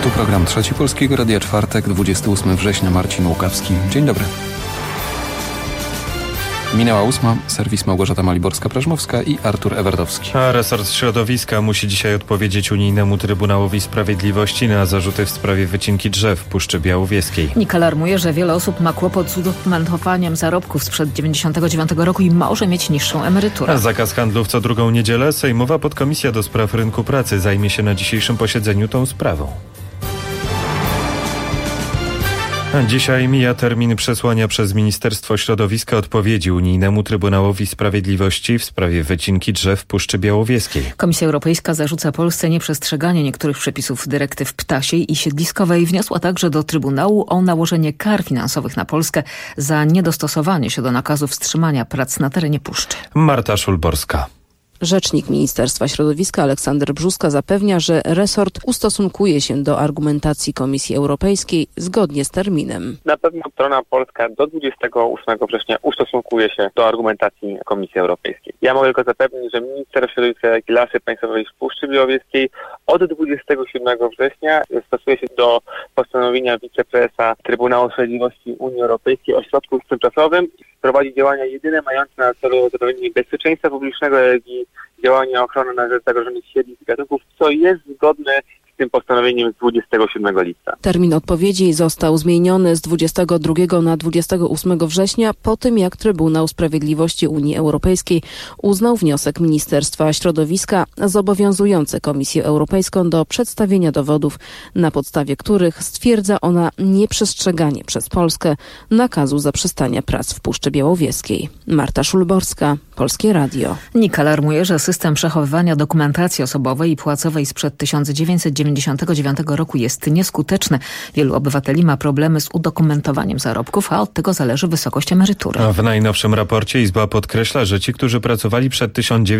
Tu program Trzeci Polskiego Radia, czwartek, 28 września, Marcin Łukawski. Dzień dobry. Minęła 8, serwis Małgorzata Maliborska-Prażmowska i Artur Ewerdowski. A resort środowiska musi dzisiaj odpowiedzieć Unijnemu Trybunałowi Sprawiedliwości na zarzuty w sprawie wycinki drzew w Puszczy Białowieskiej. NIK alarmuje, że wiele osób ma kłopot z udokumentowaniem zarobków sprzed 1999 roku i może mieć niższą emeryturę. Zakaz handlu w co drugą niedzielę. Sejmowa Podkomisja do Spraw Rynku Pracy zajmie się na dzisiejszym posiedzeniu tą sprawą. Dzisiaj mija termin przesłania przez Ministerstwo Środowiska odpowiedzi Unijnemu Trybunałowi Sprawiedliwości w sprawie wycinki drzew w Puszczy Białowieskiej. Komisja Europejska zarzuca Polsce nieprzestrzeganie niektórych przepisów dyrektyw ptasiej i siedliskowej. Wniosła także do Trybunału o nałożenie kar finansowych na Polskę za niedostosowanie się do nakazu wstrzymania prac na terenie puszczy. Marta Szulborska. Rzecznik Ministerstwa Środowiska Aleksander Brzuska zapewnia, że resort ustosunkuje się do argumentacji Komisji Europejskiej zgodnie z terminem. Na pewno strona polska do 28 września ustosunkuje się do argumentacji Komisji Europejskiej. Ja mogę tylko zapewnić, że minister środowiska, jak i Lasy Państwowej w Puszczy Białowieskiej od 27 września stosuje się do postanowienia wiceprezesa Trybunału Sprawiedliwości Unii Europejskiej o środku tymczasowym. Prowadzi działania jedyne mające na celu zapewnienie bezpieczeństwa publicznego, jak i działania ochrony na rzecz zagrożonych siedlisk i gatunków, co jest zgodne z tym postanowieniem z 27 lipca. Termin odpowiedzi został zmieniony z 22 na 28 września po tym, jak Trybunał Sprawiedliwości Unii Europejskiej uznał wniosek Ministerstwa Środowiska zobowiązujący Komisję Europejską do przedstawienia dowodów, na podstawie których stwierdza ona nieprzestrzeganie przez Polskę nakazu zaprzestania prac w Puszczy Białowieskiej. Marta Szulborska, Polskie Radio. NIK alarmuje, że system przechowywania dokumentacji osobowej i płacowej sprzed 1999 roku jest nieskuteczny. Wielu obywateli ma problemy z udokumentowaniem zarobków, a od tego zależy wysokość emerytury. A w najnowszym raporcie Izba podkreśla, że ci, którzy pracowali przed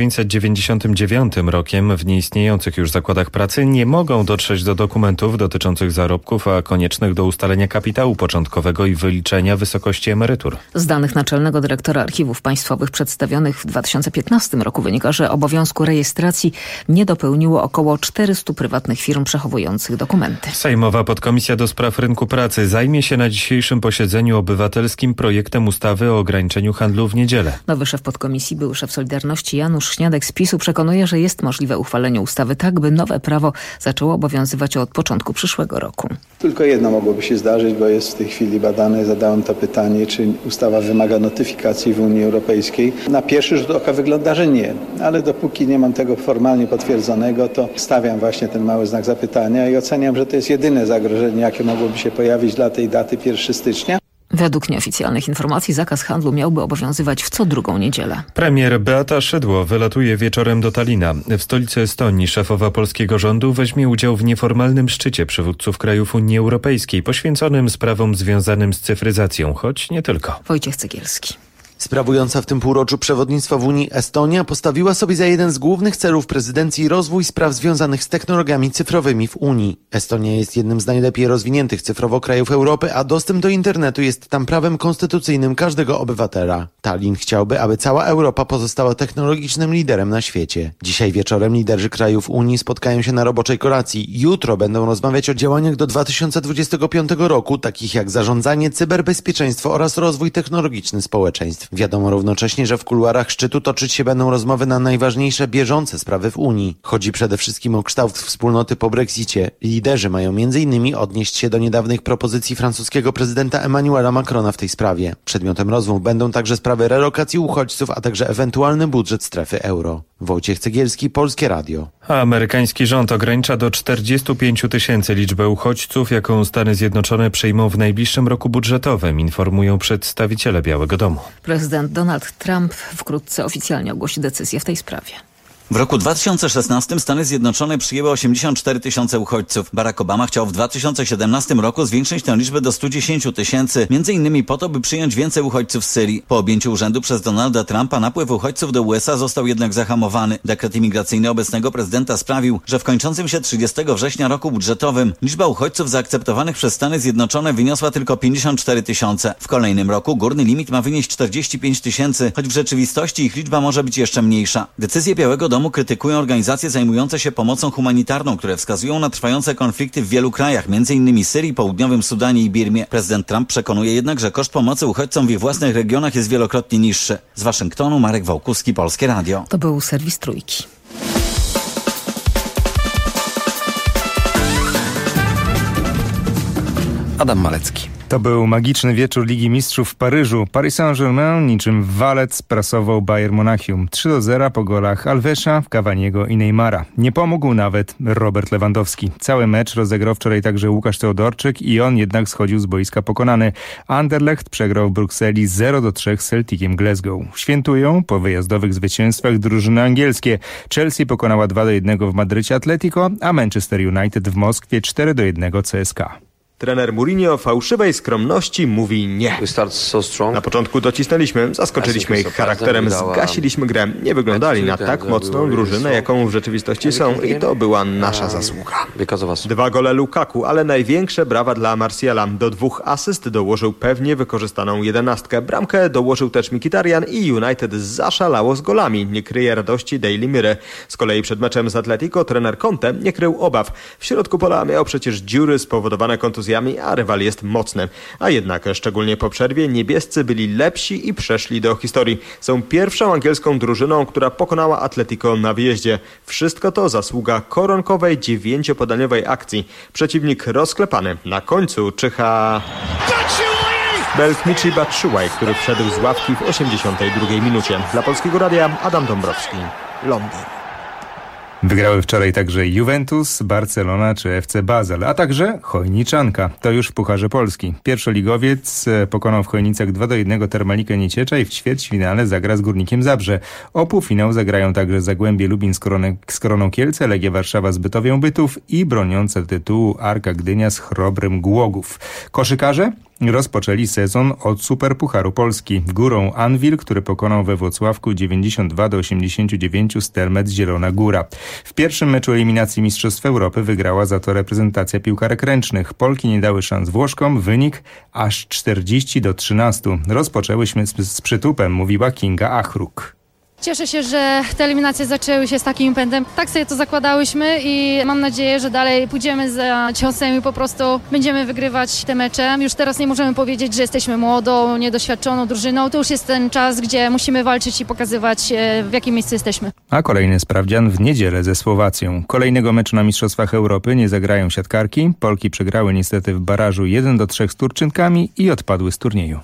1999 rokiem w nieistniejących już zakładach pracy, nie mogą dotrzeć do dokumentów dotyczących zarobków, a koniecznych do ustalenia kapitału początkowego i wyliczenia wysokości emerytur. Z danych Naczelnego Dyrektora Archiwów Państwowych przedstawionych w 2015 roku wynika, że obowiązku rejestracji nie dopełniło około 400 prywatnych firm przechowujących dokumenty. Sejmowa Podkomisja do Spraw Rynku Pracy zajmie się na dzisiejszym posiedzeniu obywatelskim projektem ustawy o ograniczeniu handlu w niedzielę. Nowy szef podkomisji, były szef Solidarności Janusz Śniadek z PiS-u przekonuje, że jest możliwe uchwalenie ustawy tak, by nowe prawo zaczęło obowiązywać od początku przyszłego roku. Tylko jedno mogłoby się zdarzyć, bo jest w tej chwili badane. Zadałem to pytanie, czy ustawa wymaga notyfikacji w Unii Europejskiej. Na pierwszy rzut oka wygląda, że nie, ale dopóki nie mam tego formalnie potwierdzonego, to stawiam właśnie ten mały znak zapytania i oceniam, że to jest jedyne zagrożenie, jakie mogłoby się pojawić dla tej daty 1 stycznia. Według nieoficjalnych informacji zakaz handlu miałby obowiązywać w co drugą niedzielę. Premier Beata Szydło wylatuje wieczorem do Talina. W stolicy Estonii szefowa polskiego rządu weźmie udział w nieformalnym szczycie przywódców krajów Unii Europejskiej poświęconym sprawom związanym z cyfryzacją, choć nie tylko. Wojciech Cegielski. Sprawująca w tym półroczu przewodnictwo w Unii Estonia postawiła sobie za jeden z głównych celów prezydencji rozwój spraw związanych z technologiami cyfrowymi w Unii. Estonia jest jednym z najlepiej rozwiniętych cyfrowo krajów Europy, a dostęp do internetu jest tam prawem konstytucyjnym każdego obywatela. Tallin chciałby, aby cała Europa pozostała technologicznym liderem na świecie. Dzisiaj wieczorem liderzy krajów Unii spotkają się na roboczej kolacji. Jutro będą rozmawiać o działaniach do 2025 roku, takich jak zarządzanie, cyberbezpieczeństwo oraz rozwój technologiczny społeczeństw. Wiadomo równocześnie, że w kuluarach szczytu toczyć się będą rozmowy na najważniejsze bieżące sprawy w Unii. Chodzi przede wszystkim o kształt wspólnoty po Brexicie. Liderzy mają m.in. odnieść się do niedawnych propozycji francuskiego prezydenta Emmanuela Macrona w tej sprawie. Przedmiotem rozmów będą także sprawy relokacji uchodźców, a także ewentualny budżet strefy euro. Wojciech Cegielski, Polskie Radio. A amerykański rząd ogranicza do 45 000 liczbę uchodźców, jaką Stany Zjednoczone przyjmą w najbliższym roku budżetowym, informują przedstawiciele Białego Domu. Prezydent Donald Trump wkrótce oficjalnie ogłosi decyzję w tej sprawie. W roku 2016 Stany Zjednoczone przyjęły 84 000 uchodźców. Barack Obama chciał w 2017 roku zwiększyć tę liczbę do 110 000, między innymi po to, by przyjąć więcej uchodźców z Syrii. Po objęciu urzędu przez Donalda Trumpa napływ uchodźców do USA został jednak zahamowany. Dekret imigracyjny obecnego prezydenta sprawił, że w kończącym się 30 września roku budżetowym liczba uchodźców zaakceptowanych przez Stany Zjednoczone wyniosła tylko 54 000. W kolejnym roku górny limit ma wynieść 45 000, choć w rzeczywistości ich liczba może być jeszcze mniejsza. Decyzję Białego Domu krytykują organizacje zajmujące się pomocą humanitarną, które wskazują na trwające konflikty w wielu krajach, m.in. Syrii, Południowym Sudanie i Birmie. Prezydent Trump przekonuje jednak, że koszt pomocy uchodźcom w ich własnych regionach jest wielokrotnie niższy. Z Waszyngtonu Marek Wałkuski, Polskie Radio. To był serwis Trójki. Adam Malecki. To był magiczny wieczór Ligi Mistrzów w Paryżu. Paris Saint-Germain niczym walec sprasował Bayern Monachium. 3-0 po golach Alvesa, Cavaniego i Neymara. Nie pomógł nawet Robert Lewandowski. Cały mecz rozegrał wczoraj także Łukasz Teodorczyk i on jednak schodził z boiska pokonany. Anderlecht przegrał w Brukseli 0-3 z Celticiem Glasgow. Świętują po wyjazdowych zwycięstwach drużyny angielskie. Chelsea pokonała 2-1 w Madrycie Atletico, a Manchester United w Moskwie 4-1 CSKA. Trener Mourinho fałszywej skromności mówi nie. Na początku docisnęliśmy, zaskoczyliśmy ich charakterem, zgasiliśmy grę. Nie wyglądali na tak mocną drużynę, jaką w rzeczywistości są i to była nasza zasługa. 2 gole Lukaku, ale największe brawa dla Martiala. Do 2 asyst dołożył pewnie wykorzystaną 11. Bramkę dołożył też Mkhitaryan i United zaszalało z golami. Nie kryje radości Daily Mirror. Z kolei przed meczem z Atletico trener Conte nie krył obaw. W środku pola miał przecież dziury spowodowane kontuzjami, a rywal jest mocny. A jednak, szczególnie po przerwie, niebiescy byli lepsi i przeszli do historii. Są pierwszą angielską drużyną, która pokonała Atletico na wyjeździe. Wszystko to zasługa koronkowej 9-podaniowej akcji. Przeciwnik rozklepany. Na końcu czyha Belkmici Batshuayi, który wszedł z ławki w 82 minucie. Dla Polskiego Radia Adam Dąbrowski, Londyn. Wygrały wczoraj także Juventus, Barcelona czy FC Basel, a także Chojniczanka. To już w Pucharze Polski. Pierwszoligowiec pokonał w Chojnicach 2-1 Termalikę Nieciecza i w ćwierćfinale zagra z Górnikiem Zabrze. O półfinał zagrają także Zagłębie Lubin z Koroną Kielce, Legia Warszawa z Bytowią Bytów i broniące tytułu Arka Gdynia z Chrobrym Głogów. Koszykarze rozpoczęli sezon od Superpucharu Polski. Górą Anwil, który pokonał we Włocławku 92-89 Stelmet Zielona Góra. W pierwszym meczu eliminacji Mistrzostw Europy wygrała za to reprezentacja piłkarek ręcznych. Polki nie dały szans Włoszkom, wynik aż 40-13. Rozpoczęłyśmy z przytupem, mówiła Kinga Achruk. Cieszę się, że te eliminacje zaczęły się z takim pędem. Tak sobie to zakładałyśmy i mam nadzieję, że dalej pójdziemy za ciosem i po prostu będziemy wygrywać te mecze. Już teraz nie możemy powiedzieć, że jesteśmy młodą, niedoświadczoną drużyną. To już jest ten czas, gdzie musimy walczyć i pokazywać, w jakim miejscu jesteśmy. A kolejny sprawdzian w niedzielę ze Słowacją. Kolejnego meczu na Mistrzostwach Europy nie zagrają siatkarki. Polki przegrały niestety w barażu 1-3 z Turczynkami i odpadły z turnieju.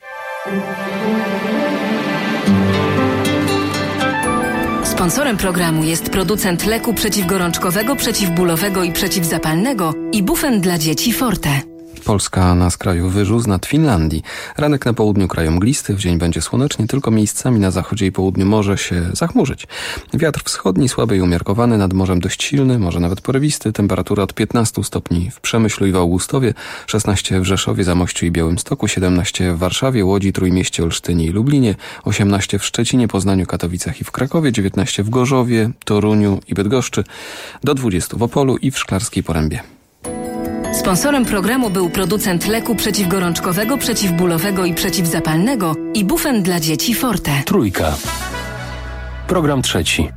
Sponsorem programu jest producent leku przeciwgorączkowego, przeciwbólowego i przeciwzapalnego Ibufen dla dzieci Forte. Polska na skraju wyżu z nad Finlandii. Ranek na południu kraju mglisty, w dzień będzie słonecznie, tylko miejscami na zachodzie i południu może się zachmurzyć. Wiatr wschodni słaby i umiarkowany, nad morzem dość silny, może nawet porywisty. Temperatura od 15 stopni w Przemyślu i w Augustowie, 16 w Rzeszowie, Zamościu i Białymstoku, 17 w Warszawie, Łodzi, Trójmieście, Olsztynie i Lublinie, 18 w Szczecinie, Poznaniu, Katowicach i w Krakowie, 19 w Gorzowie, Toruniu i Bydgoszczy, do 20 w Opolu i w Szklarskiej Porębie. Sponsorem programu był producent leku przeciwgorączkowego, przeciwbólowego i przeciwzapalnego Ibufen dla dzieci Forte. Trójka. Program trzeci.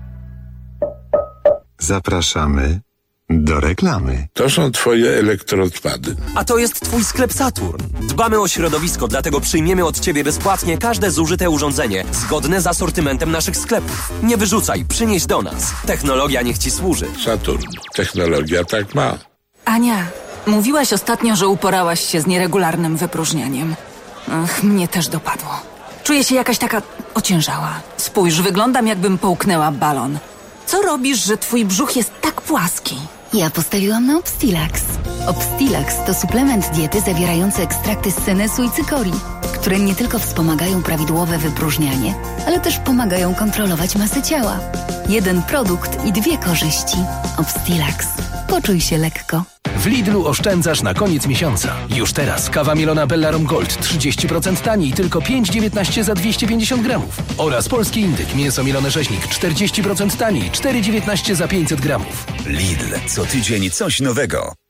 Zapraszamy do reklamy. To są twoje elektroodpady. A to jest twój sklep Saturn. Dbamy o środowisko, dlatego przyjmiemy od ciebie bezpłatnie każde zużyte urządzenie, zgodne z asortymentem naszych sklepów. Nie wyrzucaj, przynieś do nas. Technologia niech ci służy. Saturn. Technologia tak ma. Ania, mówiłaś ostatnio, że uporałaś się z nieregularnym wypróżnianiem. Ach, mnie też dopadło. Czuję się jakaś taka ociężała. Spójrz, wyglądam jakbym połknęła balon. Co robisz, że twój brzuch jest tak płaski? Ja postawiłam na Obstilax. Obstilax to suplement diety zawierający ekstrakty z senesu i cykorii, które nie tylko wspomagają prawidłowe wypróżnianie, ale też pomagają kontrolować masę ciała. Jeden produkt i 2 korzyści. Obstilax. Poczuj się lekko. W Lidlu oszczędzasz na koniec miesiąca. Już teraz kawa mielona Bellarom Gold 30% taniej, tylko 5,19 za 250 gramów. Oraz polski indyk mięso mielone rzeźnik 40% taniej, 4,19 za 500 gramów. Lidl. Co tydzień coś nowego.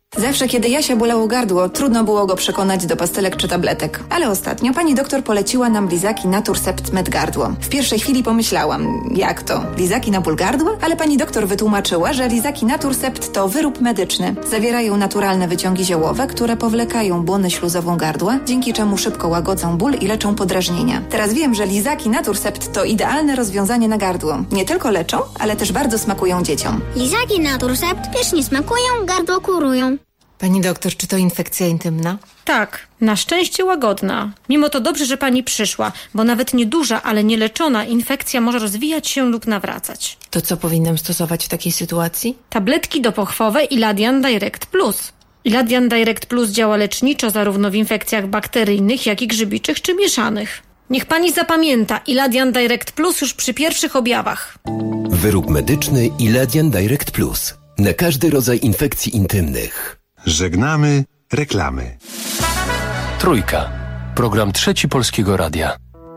Zawsze, kiedy Jasia bolało gardło, trudno było go przekonać do pastylek czy tabletek. Ale ostatnio pani doktor poleciła nam lizaki Naturcept Med Gardło. W pierwszej chwili pomyślałam, jak to? Lizaki na ból gardła? Ale pani doktor wytłumaczyła, że lizaki Naturcept to wyrób medyczny. Zawierają naturalne wyciągi ziołowe, które powlekają błonę śluzową gardła, dzięki czemu szybko łagodzą ból i leczą podrażnienia. Teraz wiem, że lizaki Naturcept to idealne rozwiązanie na gardło. Nie tylko leczą, ale też bardzo smakują dzieciom. Lizaki Naturcept pysznie smakują, gardło kurują. Pani doktor, czy to infekcja intymna? Tak, na szczęście łagodna. Mimo to dobrze, że pani przyszła, bo nawet nieduża, ale nieleczona infekcja może rozwijać się lub nawracać. To co powinnam stosować w takiej sytuacji? Tabletki dopochwowe Iladian Direct Plus. Iladian Direct Plus działa leczniczo zarówno w infekcjach bakteryjnych, jak i grzybiczych czy mieszanych. Niech pani zapamięta, Iladian Direct Plus już przy pierwszych objawach. Wyrób medyczny Iladian Direct Plus. Na każdy rodzaj infekcji intymnych. Żegnamy reklamy. Trójka. Program Trzeci Polskiego Radia.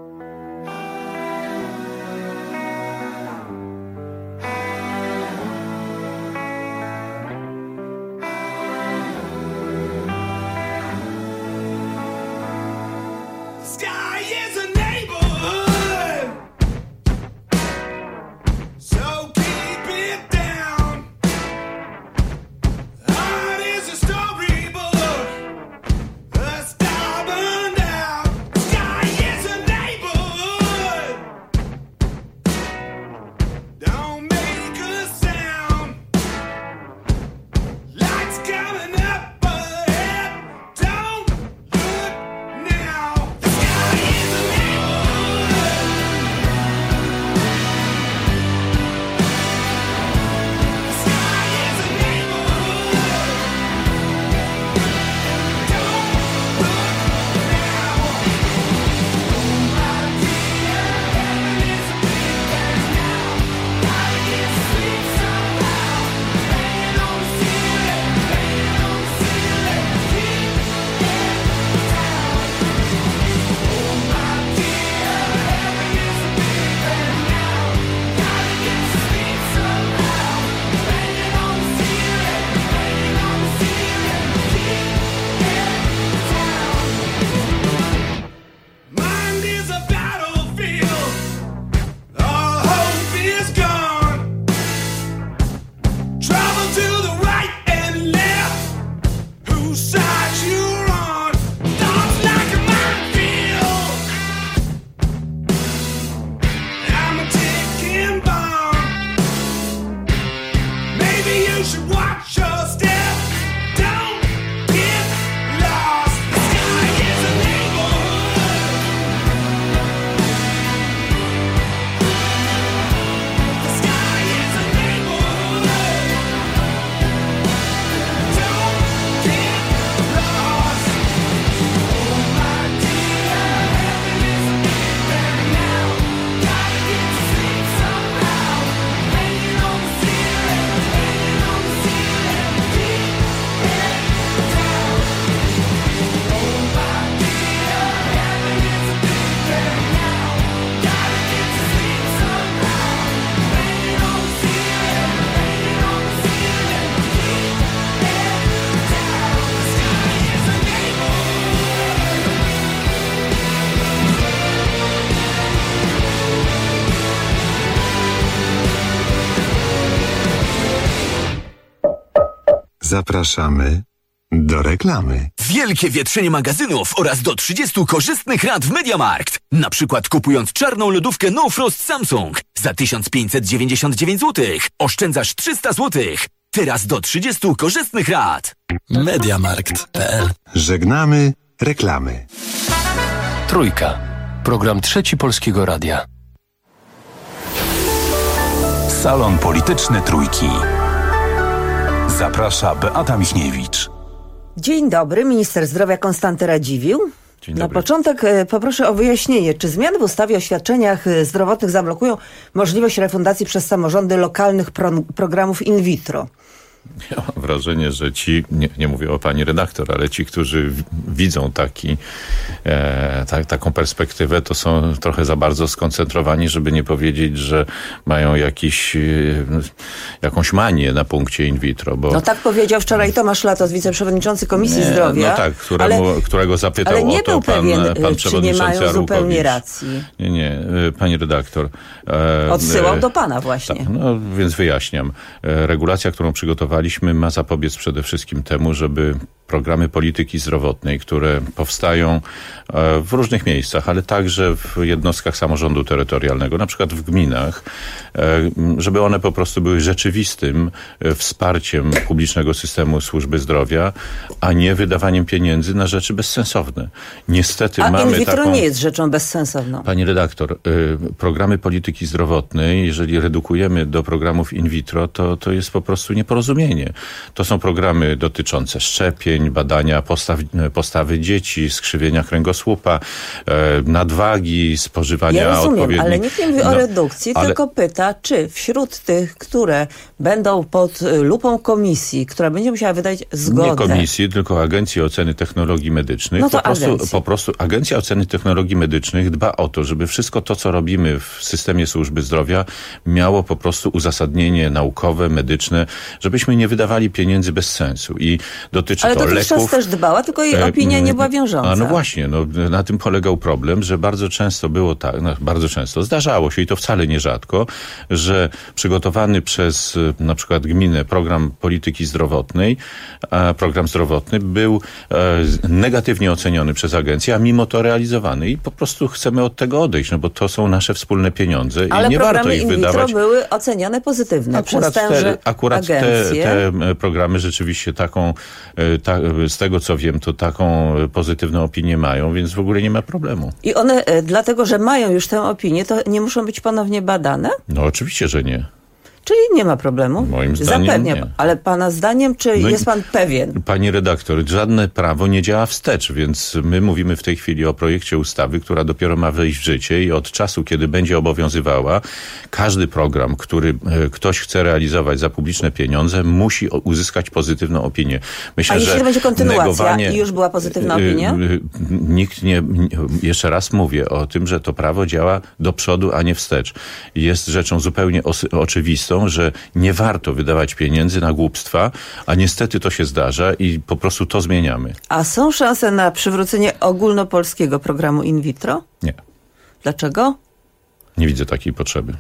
Zapraszamy do reklamy. Wielkie wietrzenie magazynów oraz do 30 korzystnych rat w MediaMarkt. Na przykład kupując czarną lodówkę No Frost Samsung za 1599 zł. Oszczędzasz 300 zł. Teraz do 30 korzystnych rat. Mediamarkt.pl. Żegnamy reklamy. Trójka. Program Trzeci Polskiego Radia. Salon Polityczny Trójki. Zaprasza Beata Michniewicz. Dzień dobry, minister zdrowia Konstanty Radziwiłł. Na początek poproszę o wyjaśnienie, czy zmiany w ustawie o świadczeniach zdrowotnych zablokują możliwość refundacji przez samorządy lokalnych programów in vitro? Ja mam wrażenie, że nie mówię o pani redaktor, ale ci, którzy widzą taką perspektywę, to są trochę za bardzo skoncentrowani, żeby nie powiedzieć, że mają jakąś manię na punkcie in vitro. Bo... No tak powiedział wczoraj Tomasz Latos, wiceprzewodniczący Komisji Zdrowia. No tak, którego zapytał ale nie o to był pewien, pan czy nie mają zupełnie racji. Nie, pani redaktor. Odsyłał do pana właśnie. Tak, no więc wyjaśniam. Regulacja, którą przygotowaliśmy, ma zapobiec przede wszystkim temu, żeby programy polityki zdrowotnej, które powstają w różnych miejscach, ale także w jednostkach samorządu terytorialnego, na przykład w gminach, żeby one po prostu były rzeczywistym wsparciem publicznego systemu służby zdrowia, a nie wydawaniem pieniędzy na rzeczy bezsensowne. Niestety mamy in vitro nie jest rzeczą bezsensowną. Pani redaktor, programy polityki zdrowotnej, jeżeli redukujemy do programów in vitro, to jest po prostu nieporozumienie. To są programy dotyczące szczepień, badania postawy dzieci, skrzywienia kręgosłupa, nadwagi, spożywania odpowiednich... Ja rozumiem, ale nikt nie mówi o redukcji, tylko pyta, czy wśród tych, które będą pod lupą komisji, która będzie musiała wydać zgodę... Nie komisji, tylko Agencji Oceny Technologii Medycznych. No to po prostu Agencja Oceny Technologii Medycznych dba o to, żeby wszystko to, co robimy w systemie służby zdrowia, miało po prostu uzasadnienie naukowe, medyczne, żebyśmy nie wydawali pieniędzy bez sensu. I dotyczy to leków. Ale też dbała, tylko jej opinia nie była wiążąca. No właśnie, na tym polegał problem, że bardzo często było tak, bardzo często zdarzało się i to wcale nierzadko, że przygotowany przez na przykład gminę program polityki zdrowotnej, program zdrowotny był negatywnie oceniony przez agencję, a mimo to realizowany i po prostu chcemy od tego odejść, bo to są nasze wspólne pieniądze i nie warto ich wydawać. Ale programy in vitro były oceniane pozytywnie przez tęże agencję. Te programy rzeczywiście z tego co wiem, to taką pozytywną opinię mają, więc w ogóle nie ma problemu. I one, dlatego że mają już tę opinię, to nie muszą być ponownie badane? No oczywiście, że nie. Czyli nie ma problemu? Moim zdaniem Zapewniam. nie. Ale pana zdaniem, czy jest pan pewien? Pani redaktor, żadne prawo nie działa wstecz, więc my mówimy w tej chwili o projekcie ustawy, która dopiero ma wejść w życie i od czasu, kiedy będzie obowiązywała, każdy program, który ktoś chce realizować za publiczne pieniądze, musi uzyskać pozytywną opinię. Myślę, a jeśli że będzie kontynuacja i już była pozytywna opinia? Nikt nie... Jeszcze raz mówię o tym, że to prawo działa do przodu, a nie wstecz. Jest rzeczą zupełnie oczywistą, że nie warto wydawać pieniędzy na głupstwa, a niestety to się zdarza i po prostu to zmieniamy. A są szanse na przywrócenie ogólnopolskiego programu in vitro? Nie. Dlaczego? Nie widzę takiej potrzeby.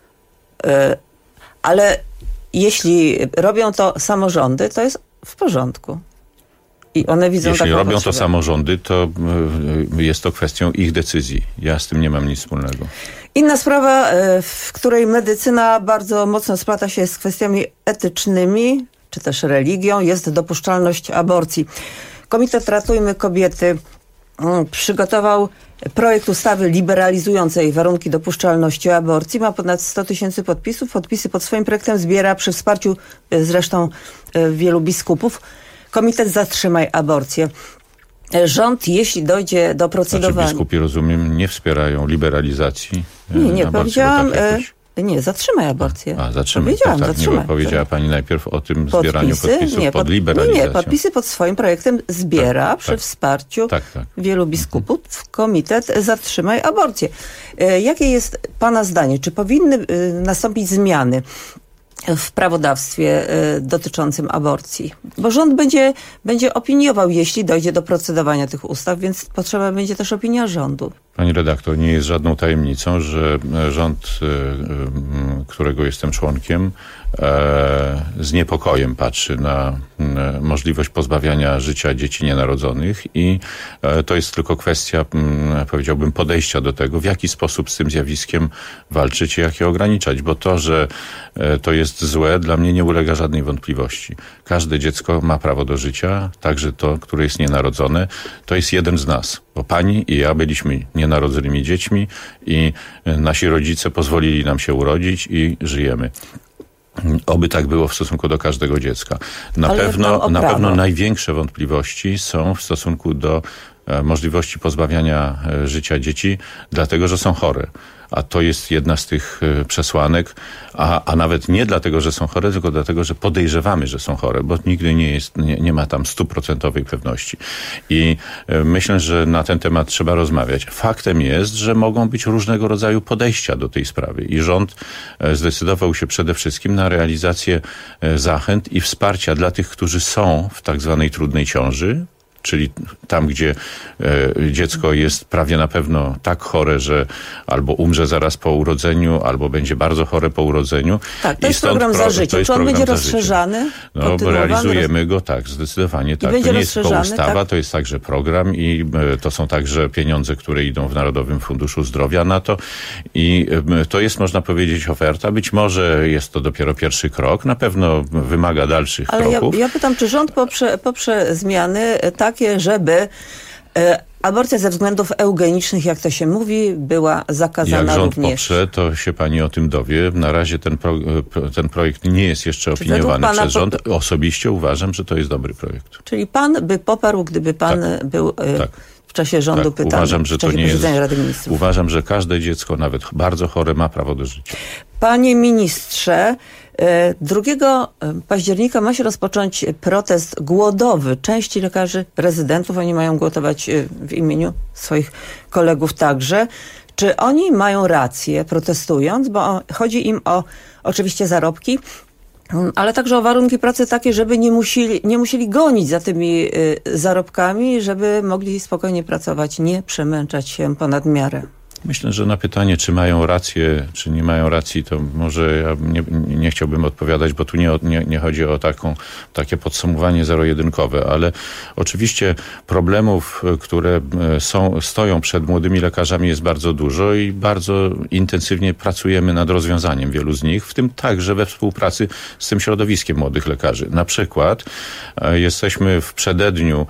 Ale jeśli robią to samorządy, to jest w porządku. I one widzą Jeśli taką robią potrzebę. to samorządy, to jest to kwestią ich decyzji. Ja z tym nie mam nic wspólnego. Inna sprawa, w której medycyna bardzo mocno splata się z kwestiami etycznymi, czy też religią, jest dopuszczalność aborcji. Komitet Ratujmy Kobiety przygotował projekt ustawy liberalizującej warunki dopuszczalności aborcji. Ma ponad 100 000 podpisów. Podpisy pod swoim projektem zbiera przy wsparciu zresztą wielu biskupów. Komitet Zatrzymaj Aborcję. Rząd, jeśli dojdzie do procedowania... Znaczy biskupi, rozumiem, nie wspierają liberalizacji Nie, aborcji, powiedziałam... tak nie, zatrzymaj aborcję. Zatrzymaj. Zatrzymaj. Nie, powiedziała pani najpierw o tym zbieraniu podpisów pod liberalizacją. Nie, podpisy pod swoim projektem zbiera przy wsparciu wielu biskupów Komitet Zatrzymaj Aborcję. Jakie jest pana zdanie? Czy powinny nastąpić zmiany w prawodawstwie dotyczącym aborcji? Bo rząd będzie opiniował, jeśli dojdzie do procedowania tych ustaw, więc potrzeba będzie też opinia rządu. Pani redaktor, nie jest żadną tajemnicą, że rząd, którego jestem członkiem, z niepokojem patrzy na możliwość pozbawiania życia dzieci nienarodzonych i to jest tylko kwestia, powiedziałbym, podejścia do tego, w jaki sposób z tym zjawiskiem walczyć i jak je ograniczać, bo to, że to jest złe, dla mnie nie ulega żadnej wątpliwości. Każde dziecko ma prawo do życia, także to, które jest nienarodzone, to jest jeden z nas, bo pani i ja byliśmy nienarodzonymi dziećmi i nasi rodzice pozwolili nam się urodzić i żyjemy. Oby tak było w stosunku do każdego dziecka. Na pewno największe wątpliwości są w stosunku do możliwości pozbawiania życia dzieci, dlatego że są chore. A to jest jedna z tych przesłanek, a nawet nie dlatego, że są chore, tylko dlatego, że podejrzewamy, że są chore, bo nigdy nie ma tam 100% pewności. I myślę, że na ten temat trzeba rozmawiać. Faktem jest, że mogą być różnego rodzaju podejścia do tej sprawy i rząd zdecydował się przede wszystkim na realizację zachęt i wsparcia dla tych, którzy są w tak zwanej trudnej ciąży, czyli tam, gdzie dziecko jest prawie na pewno tak chore, że albo umrze zaraz po urodzeniu, albo będzie bardzo chore po urodzeniu. Tak, to jest program Za Życie. Czy on będzie rozszerzany? No, realizujemy go, tak, zdecydowanie tak. To nie jest tylko ustawa, tak? To jest także program i to są także pieniądze, które idą w Narodowym Funduszu Zdrowia na to i to jest, można powiedzieć, oferta. Być może jest to dopiero pierwszy krok, na pewno wymaga dalszych kroków. Ja pytam, czy rząd poprze zmiany takie, żeby aborcja ze względów eugenicznych, jak to się mówi, była zakazana również. Jak rząd poprze, to się pani o tym dowie. Na razie ten projekt nie jest jeszcze opiniowany przez rząd. Osobiście uważam, że to jest dobry projekt. Czyli pan by poparł, gdyby pan był w czasie rządu pytany, uważam, że w czasie posiedzenia Rady Ministrów. Uważam, że każde dziecko, nawet bardzo chore, ma prawo do życia. Panie ministrze, 2 października ma się rozpocząć protest głodowy części lekarzy rezydentów. Oni mają głodować w imieniu swoich kolegów także. Czy oni mają rację protestując? Bo chodzi im o oczywiście zarobki, ale także o warunki pracy takie, żeby nie musieli gonić za tymi zarobkami, żeby mogli spokojnie pracować, nie przemęczać się ponad miarę. Myślę, że na pytanie, czy mają rację, czy nie mają racji, to może ja nie chciałbym odpowiadać, bo tu nie chodzi o takie podsumowanie zero-jedynkowe, ale oczywiście problemów, które stoją przed młodymi lekarzami jest bardzo dużo i bardzo intensywnie pracujemy nad rozwiązaniem wielu z nich, w tym także we współpracy z tym środowiskiem młodych lekarzy. Na przykład jesteśmy w przededniu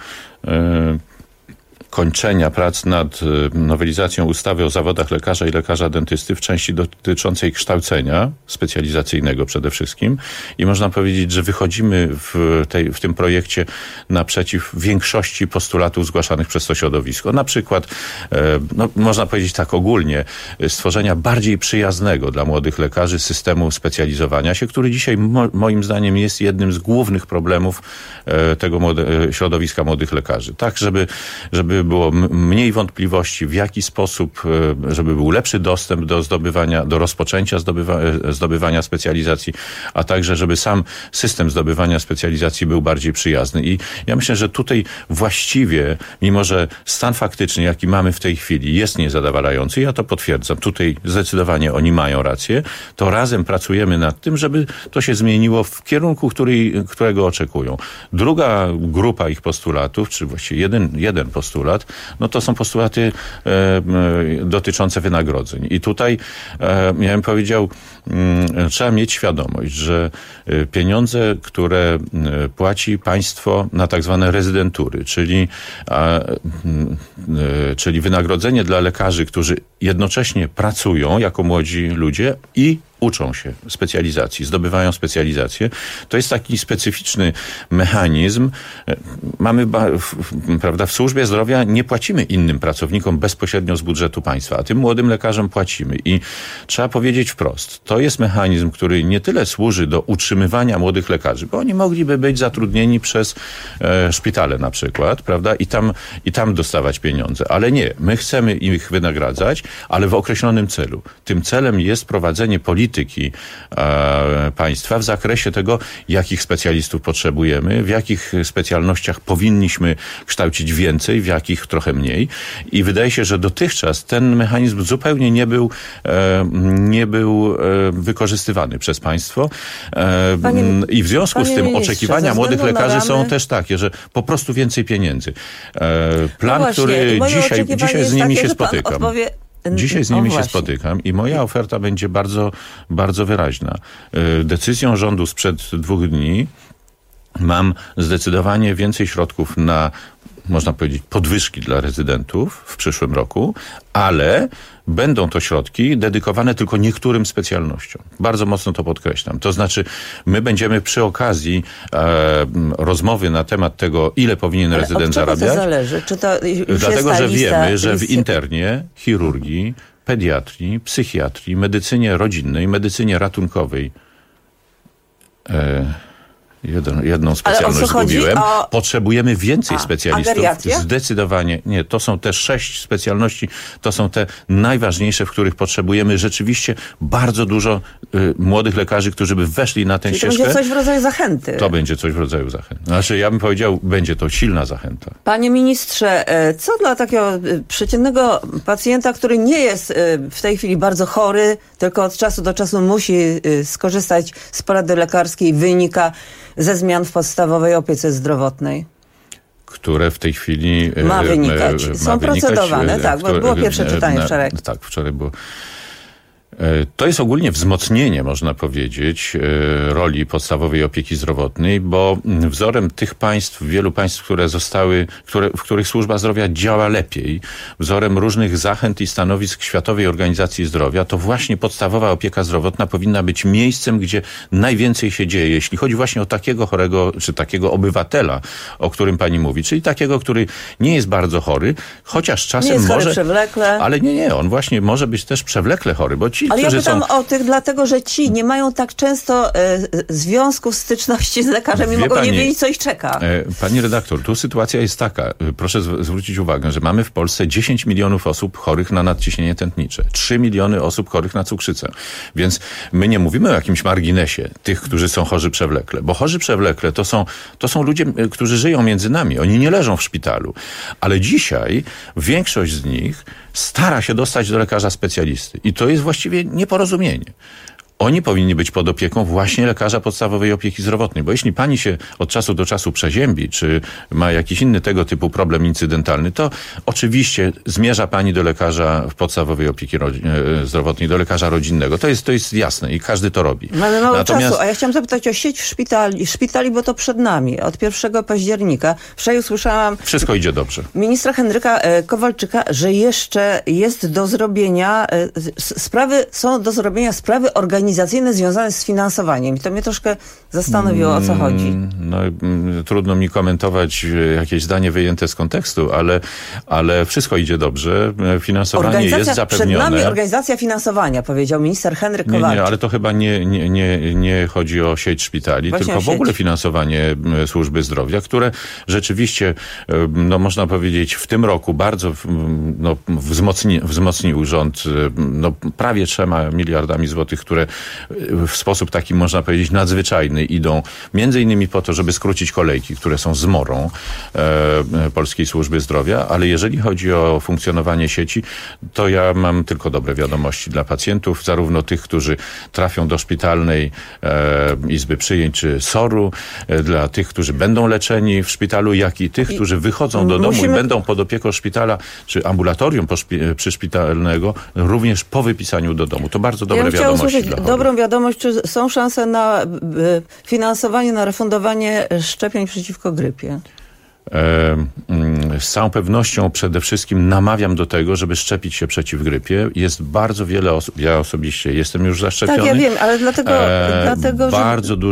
kończenia prac nad nowelizacją ustawy o zawodach lekarza i lekarza dentysty w części dotyczącej kształcenia specjalizacyjnego przede wszystkim i można powiedzieć, że wychodzimy w tym projekcie naprzeciw większości postulatów zgłaszanych przez to środowisko. Na przykład, można powiedzieć tak ogólnie, stworzenia bardziej przyjaznego dla młodych lekarzy systemu specjalizowania się, który dzisiaj moim zdaniem jest jednym z głównych problemów tego środowiska młodych lekarzy. Tak, żeby było mniej wątpliwości, w jaki sposób, żeby był lepszy dostęp do rozpoczęcia zdobywania specjalizacji, a także, żeby sam system zdobywania specjalizacji był bardziej przyjazny. I ja myślę, że tutaj właściwie, mimo że stan faktyczny, jaki mamy w tej chwili, jest niezadowalający, ja to potwierdzam, tutaj zdecydowanie oni mają rację, to razem pracujemy nad tym, żeby to się zmieniło w kierunku, którego oczekują. Druga grupa ich postulatów, czy właściwie jeden postulat, no to są postulaty dotyczące wynagrodzeń. I tutaj, ja bym powiedział, trzeba mieć świadomość, że pieniądze, które płaci państwo na tak zwane rezydentury, czyli wynagrodzenie dla lekarzy, którzy jednocześnie pracują jako młodzi ludzie i uczą się specjalizacji, zdobywają specjalizację. To jest taki specyficzny mechanizm. Mamy, prawda, w służbie zdrowia nie płacimy innym pracownikom bezpośrednio z budżetu państwa, a tym młodym lekarzom płacimy. I trzeba powiedzieć wprost, to jest mechanizm, który nie tyle służy do utrzymywania młodych lekarzy, bo oni mogliby być zatrudnieni przez szpitale na przykład, prawda, i tam dostawać pieniądze. Ale nie, my chcemy ich wynagradzać, ale w określonym celu. Tym celem jest prowadzenie polityki państwa w zakresie tego, jakich specjalistów potrzebujemy, w jakich specjalnościach powinniśmy kształcić więcej, w jakich trochę mniej. I wydaje się, że dotychczas ten mechanizm zupełnie nie był wykorzystywany przez państwo. I w związku z tym oczekiwania młodych lekarzy są też takie, że po prostu więcej pieniędzy. Plan, który dzisiaj z nimi się spotykam. Dzisiaj z nimi się spotykam i moja oferta będzie bardzo, bardzo wyraźna. Decyzją rządu sprzed 2 dni mam zdecydowanie więcej środków na można powiedzieć, podwyżki dla rezydentów w przyszłym roku, ale będą to środki dedykowane tylko niektórym specjalnościom. Bardzo mocno to podkreślam. To znaczy, my będziemy przy okazji rozmowy na temat tego, ile powinien rezydent zarabiać. To zależy? Czy to dlatego, że wiemy, że w internie, chirurgii, pediatrii, psychiatrii, medycynie rodzinnej, medycynie ratunkowej jedną specjalność zgubiłem. Potrzebujemy więcej specjalistów. Zdecydowanie. Nie, to są te 6 specjalności, to są te najważniejsze, w których potrzebujemy rzeczywiście bardzo dużo młodych lekarzy, którzy by weszli na tę ścieżkę. To będzie coś w rodzaju zachęty. To będzie coś w rodzaju zachęty. Znaczy, ja bym powiedział, będzie to silna zachęta. Panie ministrze, co dla takiego przeciętnego pacjenta, który nie jest w tej chwili bardzo chory, tylko od czasu do czasu musi skorzystać z porady lekarskiej, wynika ze zmian w podstawowej opiece zdrowotnej? Które w tej chwili ma wynikać. Są procedowane, tak, bo było pierwsze czytanie wczoraj. Tak, wczoraj było. To jest ogólnie wzmocnienie, można powiedzieć, roli podstawowej opieki zdrowotnej, bo wzorem tych państw, wielu państw, w których służba zdrowia działa lepiej, wzorem różnych zachęt i stanowisk Światowej Organizacji Zdrowia, to właśnie podstawowa opieka zdrowotna powinna być miejscem, gdzie najwięcej się dzieje, jeśli chodzi właśnie o takiego chorego, czy takiego obywatela, o którym pani mówi, czyli takiego, który nie jest bardzo chory, chociaż czasem nie jest może... chory przewlekle. Ale nie, on właśnie może być też przewlekle chory, bo ci, ale ja pytam są... o tych, dlatego że ci nie mają tak często związków, styczności z lekarzem i mogą nie wiedzieć, co ich czeka. Pani redaktor, tu sytuacja jest taka. Proszę zwrócić uwagę, że mamy w Polsce 10 milionów osób chorych na nadciśnienie tętnicze, 3 miliony osób chorych na cukrzycę. Więc my nie mówimy o jakimś marginesie tych, którzy są chorzy przewlekle, bo chorzy przewlekle to są ludzie, którzy żyją między nami. Oni nie leżą w szpitalu. Ale dzisiaj większość z nich stara się dostać do lekarza specjalisty. I to jest właściwie nieporozumienie. Oni powinni być pod opieką właśnie lekarza podstawowej opieki zdrowotnej, bo jeśli pani się od czasu do czasu przeziębi, czy ma jakiś inny tego typu problem incydentalny, to oczywiście zmierza pani do lekarza podstawowej opieki zdrowotnej, do lekarza rodzinnego. To jest jasne i każdy to robi. Mamy mało czasu, a ja chciałam zapytać o sieć szpitali, bo to przed nami, od 1 października. Wczoraj usłyszałam... Wszystko idzie dobrze. Ministra Henryka Kowalczyka, że jeszcze jest do zrobienia sprawy organizacyjne związane z finansowaniem. I to mnie troszkę zastanowiło, o co chodzi. No, trudno mi komentować jakieś zdanie wyjęte z kontekstu, ale wszystko idzie dobrze. Finansowanie jest zapewnione. Przed nami organizacja finansowania, powiedział minister Henryk Kowalczyk. Nie, ale to chyba nie chodzi o sieć szpitali, właśnie tylko w ogóle finansowanie służby zdrowia, które rzeczywiście, no można powiedzieć, w tym roku bardzo wzmocnił rząd prawie 3 miliardami złotych, które w sposób taki, można powiedzieć, nadzwyczajny idą między innymi po to, żeby skrócić kolejki, które są zmorą Polskiej Służby Zdrowia, ale jeżeli chodzi o funkcjonowanie sieci, to ja mam tylko dobre wiadomości dla pacjentów, zarówno tych, którzy trafią do szpitalnej izby przyjęć czy SOR-u, dla tych, którzy będą leczeni w szpitalu, jak i tych, którzy wychodzą do domu i będą pod opieką szpitala czy ambulatorium przyszpitalnego, również po wypisaniu do domu. To bardzo dobre wiadomości dla chorych. Dobrą wiadomość, czy są szanse na finansowanie, na refundowanie szczepień przeciwko grypie? Z całą pewnością przede wszystkim namawiam do tego, żeby szczepić się przeciw grypie. Jest bardzo wiele osób, ja osobiście jestem już zaszczepiony. Tak, ja wiem, ale dlatego że...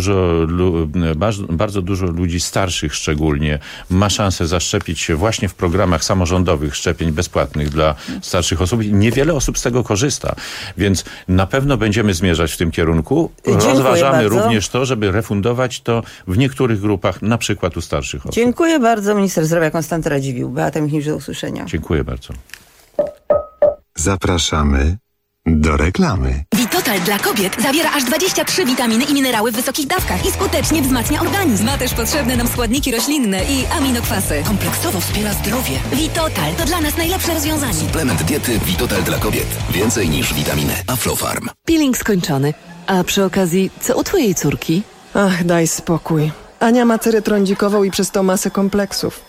Bardzo dużo ludzi starszych szczególnie ma szansę zaszczepić się właśnie w programach samorządowych szczepień bezpłatnych dla starszych osób. Niewiele osób z tego korzysta, więc na pewno będziemy zmierzać w tym kierunku. Rozważamy również to, żeby refundować to w niektórych grupach, na przykład u starszych osób. Dziękuję bardzo. Minister zdrowia Konstanty Radziwiłł. Beata Michniewicz, do usłyszenia. Dziękuję bardzo. Zapraszamy do reklamy. Vitotal dla kobiet zawiera aż 23 witaminy i minerały w wysokich dawkach i skutecznie wzmacnia organizm. Ma też potrzebne nam składniki roślinne i aminokwasy. Kompleksowo wspiera zdrowie. Vitotal to dla nas najlepsze rozwiązanie. Suplement diety Vitotal dla kobiet. Więcej niż witaminy. Aflofarm. Peeling skończony. A przy okazji, co u twojej córki? Ach, daj spokój. Ania ma cerę trądzikową i przez to masę kompleksów.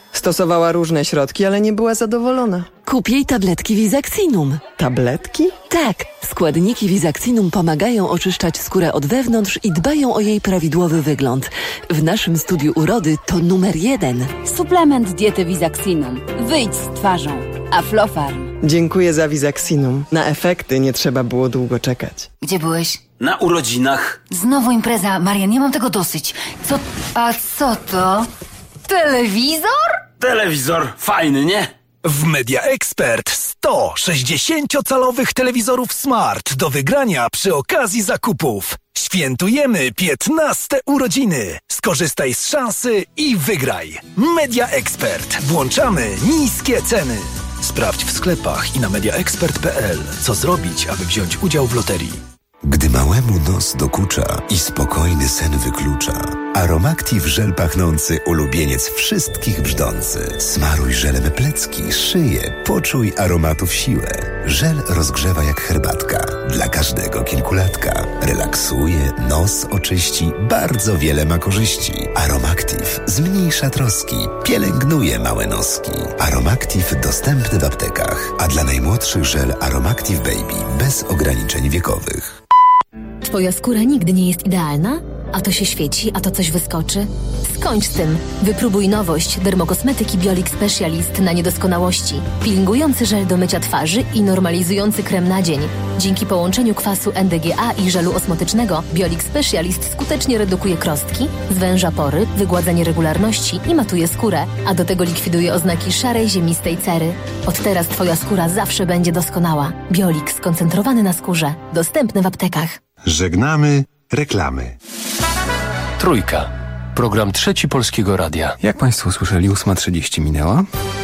Stosowała różne środki, ale nie była zadowolona. Kup jej tabletki Visaxinum. Tabletki? Tak, składniki Visaxinum pomagają oczyszczać skórę od wewnątrz i dbają o jej prawidłowy wygląd. W naszym studiu urody to numer 1. Suplement diety Visaxinum. Wyjdź z twarzą. Aflofarm. Dziękuję za Visaxinum. Na efekty nie trzeba było długo czekać. Gdzie byłeś? Na urodzinach. Znowu impreza. Marian, nie mam tego dosyć. A co to? Telewizor? Telewizor fajny, nie? W Media Expert 100 60-calowych telewizorów Smart do wygrania przy okazji zakupów. Świętujemy 15 urodziny. Skorzystaj z szansy i wygraj. Media Expert. Włączamy niskie ceny. Sprawdź w sklepach i na mediaexpert.pl, co zrobić, aby wziąć udział w loterii. Gdy małemu nos dokucza i spokojny sen wyklucza, Aromactive żel pachnący, ulubieniec wszystkich brzdący. Smaruj żelem plecki, szyję, poczuj aromatów siłę. Żel rozgrzewa jak herbatka, dla każdego kilkulatka. Relaksuje, nos oczyści, bardzo wiele ma korzyści. Aromactive zmniejsza troski, pielęgnuje małe noski. Aromactive dostępny w aptekach, a dla najmłodszych żel Aromactive Baby bez ograniczeń wiekowych. Twoja skóra nigdy nie jest idealna? A to się świeci, a to coś wyskoczy? Skończ z tym. Wypróbuj nowość Dermokosmetyki Biolix Specialist na niedoskonałości. Peelingujący żel do mycia twarzy i normalizujący krem na dzień. Dzięki połączeniu kwasu NDGA i żelu osmotycznego Biolix Specialist skutecznie redukuje krostki, zwęża pory, wygładza nieregularności i matuje skórę, a do tego likwiduje oznaki szarej, ziemistej cery. Od teraz Twoja skóra zawsze będzie doskonała. Biolix skoncentrowany na skórze. Dostępny w aptekach. Żegnamy reklamy. Trójka. Program Trzeci Polskiego Radia. Jak Państwo słyszeli, 8:30 minęła.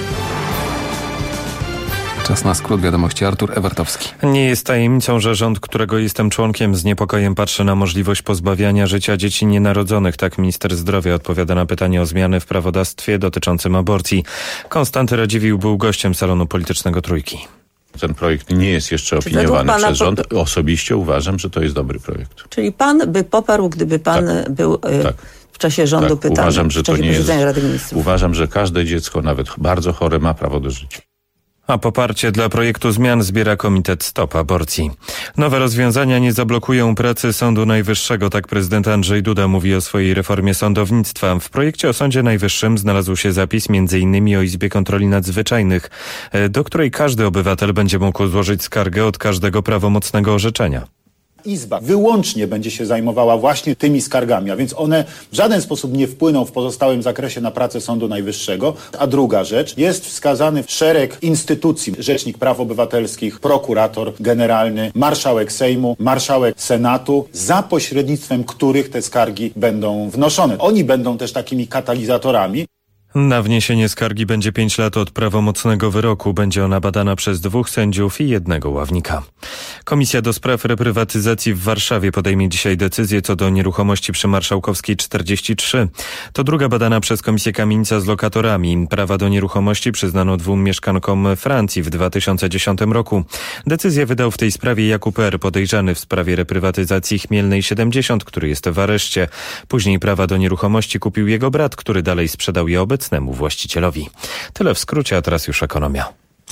Czas na skrót wiadomości. Artur Ewartowski. Nie jest tajemnicą, że rząd, którego jestem członkiem, z niepokojem patrzy na możliwość pozbawiania życia dzieci nienarodzonych. Tak minister zdrowia odpowiada na pytanie o zmiany w prawodawstwie dotyczącym aborcji. Konstanty Radziwiłł był gościem salonu politycznego Trójki. Ten projekt nie jest jeszcze opiniowany przez rząd. Osobiście uważam, że to jest dobry projekt. Czyli pan by poparł, gdyby pan był w czasie rządu pytany, uważam, że w czasie to nie jest. Rady Ministrów. Uważam, że każde dziecko, nawet bardzo chore, ma prawo do życia. A poparcie dla projektu zmian zbiera Komitet Stop Aborcji. Nowe rozwiązania nie zablokują pracy Sądu Najwyższego, tak prezydent Andrzej Duda mówi o swojej reformie sądownictwa. W projekcie o Sądzie Najwyższym znalazł się zapis m.in. o Izbie Kontroli Nadzwyczajnych, do której każdy obywatel będzie mógł złożyć skargę od każdego prawomocnego orzeczenia. Izba wyłącznie będzie się zajmowała właśnie tymi skargami, a więc one w żaden sposób nie wpłyną w pozostałym zakresie na pracę Sądu Najwyższego. A druga rzecz, jest wskazany szereg instytucji, Rzecznik Praw Obywatelskich, prokurator generalny, marszałek Sejmu, marszałek Senatu, za pośrednictwem których te skargi będą wnoszone. Oni będą też takimi katalizatorami. Na wniesienie skargi będzie 5 lat od prawomocnego wyroku. Będzie ona badana przez 2 sędziów i 1 ławnika. Komisja do spraw reprywatyzacji w Warszawie podejmie dzisiaj decyzję co do nieruchomości przy Marszałkowskiej 43. To druga badana przez Komisję kamienica z lokatorami. Prawa do nieruchomości przyznano 2 mieszkankom Francji w 2010 roku. Decyzję wydał w tej sprawie Jakub R., podejrzany w sprawie reprywatyzacji Chmielnej 70, który jest w areszcie. Później prawa do nieruchomości kupił jego brat, który dalej sprzedał je obecnemu właścicielowi. Tyle w skrócie, a teraz już ekonomia.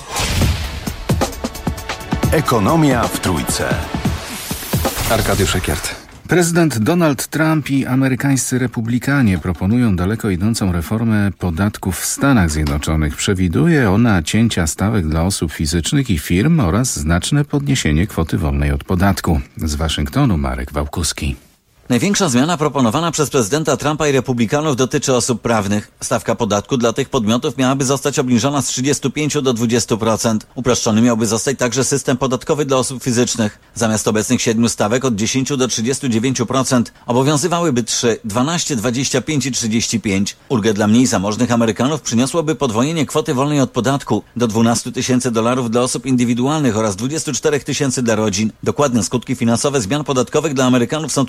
Ekonomia w Trójce. Arkadiusz Ekiert. Prezydent Donald Trump i amerykańscy republikanie proponują daleko idącą reformę podatków w Stanach Zjednoczonych. Przewiduje ona cięcia stawek dla osób fizycznych i firm oraz znaczne podniesienie kwoty wolnej od podatku. Z Waszyngtonu Marek Wałkuski. Największa zmiana proponowana przez prezydenta Trumpa i republikanów dotyczy osób prawnych. Stawka podatku dla tych podmiotów miałaby zostać obniżona z 35 do 20%. Uproszczony miałby zostać także system podatkowy dla osób fizycznych. Zamiast obecnych 7 stawek od 10 do 39% obowiązywałyby 3, 12, 25 i 35. Ulgę dla mniej zamożnych Amerykanów przyniosłoby podwojenie kwoty wolnej od podatku do $12 000 dla osób indywidualnych oraz 24 000 dla rodzin. Dokładne skutki finansowe zmian podatkowych dla Amerykanów są trudne do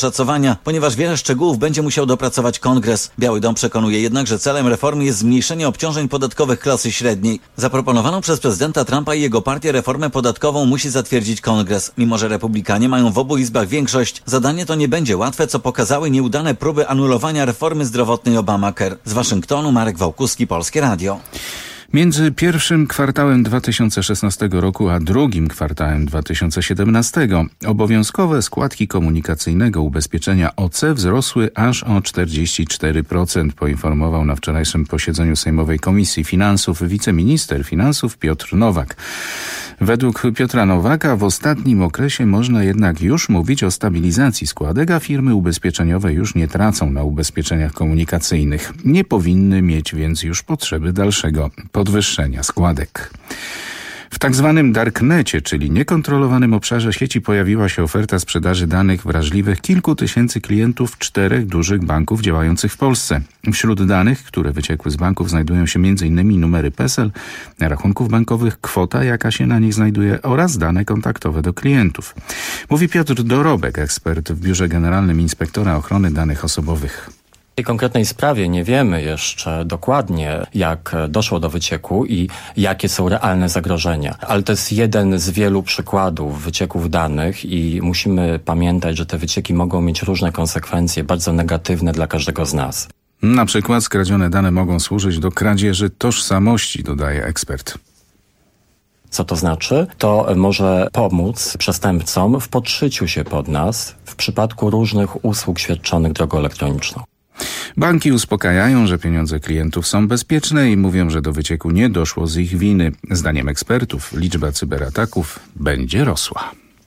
oszacowania, ponieważ wiele szczegółów będzie musiał dopracować Kongres. Biały Dom przekonuje jednak, że celem reformy jest zmniejszenie obciążeń podatkowych klasy średniej. Zaproponowaną przez prezydenta Trumpa i jego partię reformę podatkową musi zatwierdzić Kongres. Mimo że republikanie mają w obu izbach większość, zadanie to nie będzie łatwe, co pokazały nieudane próby anulowania reformy zdrowotnej Obamacare. Z Waszyngtonu Marek Wałkuski, Polskie Radio. Między pierwszym kwartałem 2016 roku a drugim kwartałem 2017 obowiązkowe składki komunikacyjnego ubezpieczenia OC wzrosły aż o 44%, poinformował na wczorajszym posiedzeniu Sejmowej Komisji Finansów wiceminister finansów Piotr Nowak. Według Piotra Nowaka w ostatnim okresie można jednak już mówić o stabilizacji składek, a firmy ubezpieczeniowe już nie tracą na ubezpieczeniach komunikacyjnych. Nie powinny mieć więc już potrzeby dalszego podwyższenia składek. W tak zwanym darknecie, czyli niekontrolowanym obszarze sieci, pojawiła się oferta sprzedaży danych wrażliwych kilku tysięcy klientów 4 dużych banków działających w Polsce. Wśród danych, które wyciekły z banków, znajdują się m.in. numery PESEL, rachunków bankowych, kwota, jaka się na nich znajduje oraz dane kontaktowe do klientów. Mówi Piotr Dorobek, ekspert w Biurze Generalnym Inspektora Ochrony Danych Osobowych. W tej konkretnej sprawie nie wiemy jeszcze dokładnie, jak doszło do wycieku i jakie są realne zagrożenia. Ale to jest jeden z wielu przykładów wycieków danych i musimy pamiętać, że te wycieki mogą mieć różne konsekwencje, bardzo negatywne dla każdego z nas. Na przykład skradzione dane mogą służyć do kradzieży tożsamości, dodaje ekspert. Co to znaczy? To może pomóc przestępcom w podszyciu się pod nas w przypadku różnych usług świadczonych drogą elektroniczną. Banki uspokajają, że pieniądze klientów są bezpieczne i mówią, że do wycieku nie doszło z ich winy. Zdaniem ekspertów liczba cyberataków będzie rosła.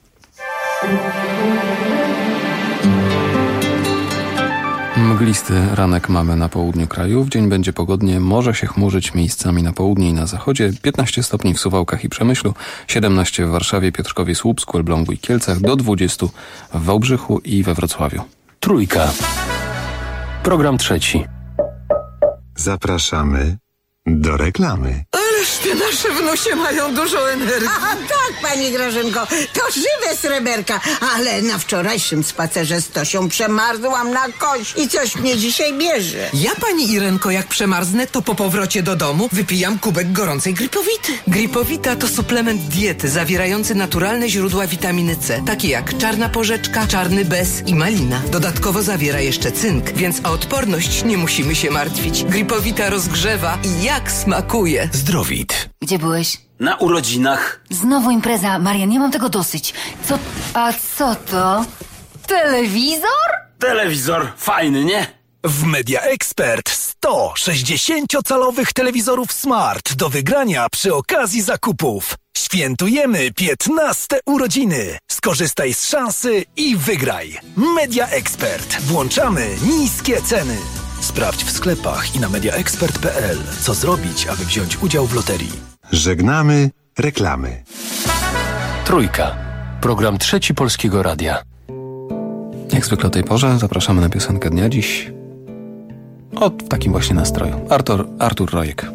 Mglisty ranek mamy na południu kraju. W dzień będzie pogodnie, może się chmurzyć miejscami na południe i na zachodzie. 15 stopni w Suwałkach i Przemyślu, 17 w Warszawie, Piotrkowie, Słupsku, Elblągu i Kielcach, do 20 w Wałbrzychu i we Wrocławiu. Trójka. Program trzeci. Zapraszamy do reklamy. Ależ te nasze wnusie mają dużo energii. Aha, tak, pani Grażynko, to żywe sreberka, ale na wczorajszym spacerze z Tosią przemarzłam na kość i coś mnie dzisiaj bierze. Ja, pani Irenko, jak przemarzne, to po powrocie do domu wypijam kubek gorącej Gripowity. Gripowita to suplement diety zawierający naturalne źródła witaminy C, takie jak czarna porzeczka, czarny bez i malina. Dodatkowo zawiera jeszcze cynk, więc o odporność nie musimy się martwić. Gripowita rozgrzewa i jak smakuje. Zdrowit. Gdzie byłeś? Na urodzinach. Znowu impreza. Marian, nie mam tego dosyć. Co to? Telewizor? Telewizor fajny, nie? W Media Expert 100 60-calowych telewizorów Smart do wygrania przy okazji zakupów. Świętujemy 15 urodziny. Skorzystaj z szansy i wygraj. Media Expert. Włączamy niskie ceny. Sprawdź w sklepach i na mediaexpert.pl, co zrobić, aby wziąć udział w loterii. Żegnamy reklamy. Trójka. Program trzeci Polskiego Radia. Jak zwykle o tej porze zapraszamy na piosenkę dnia dziś. W takim właśnie nastroju. Artur Rojek.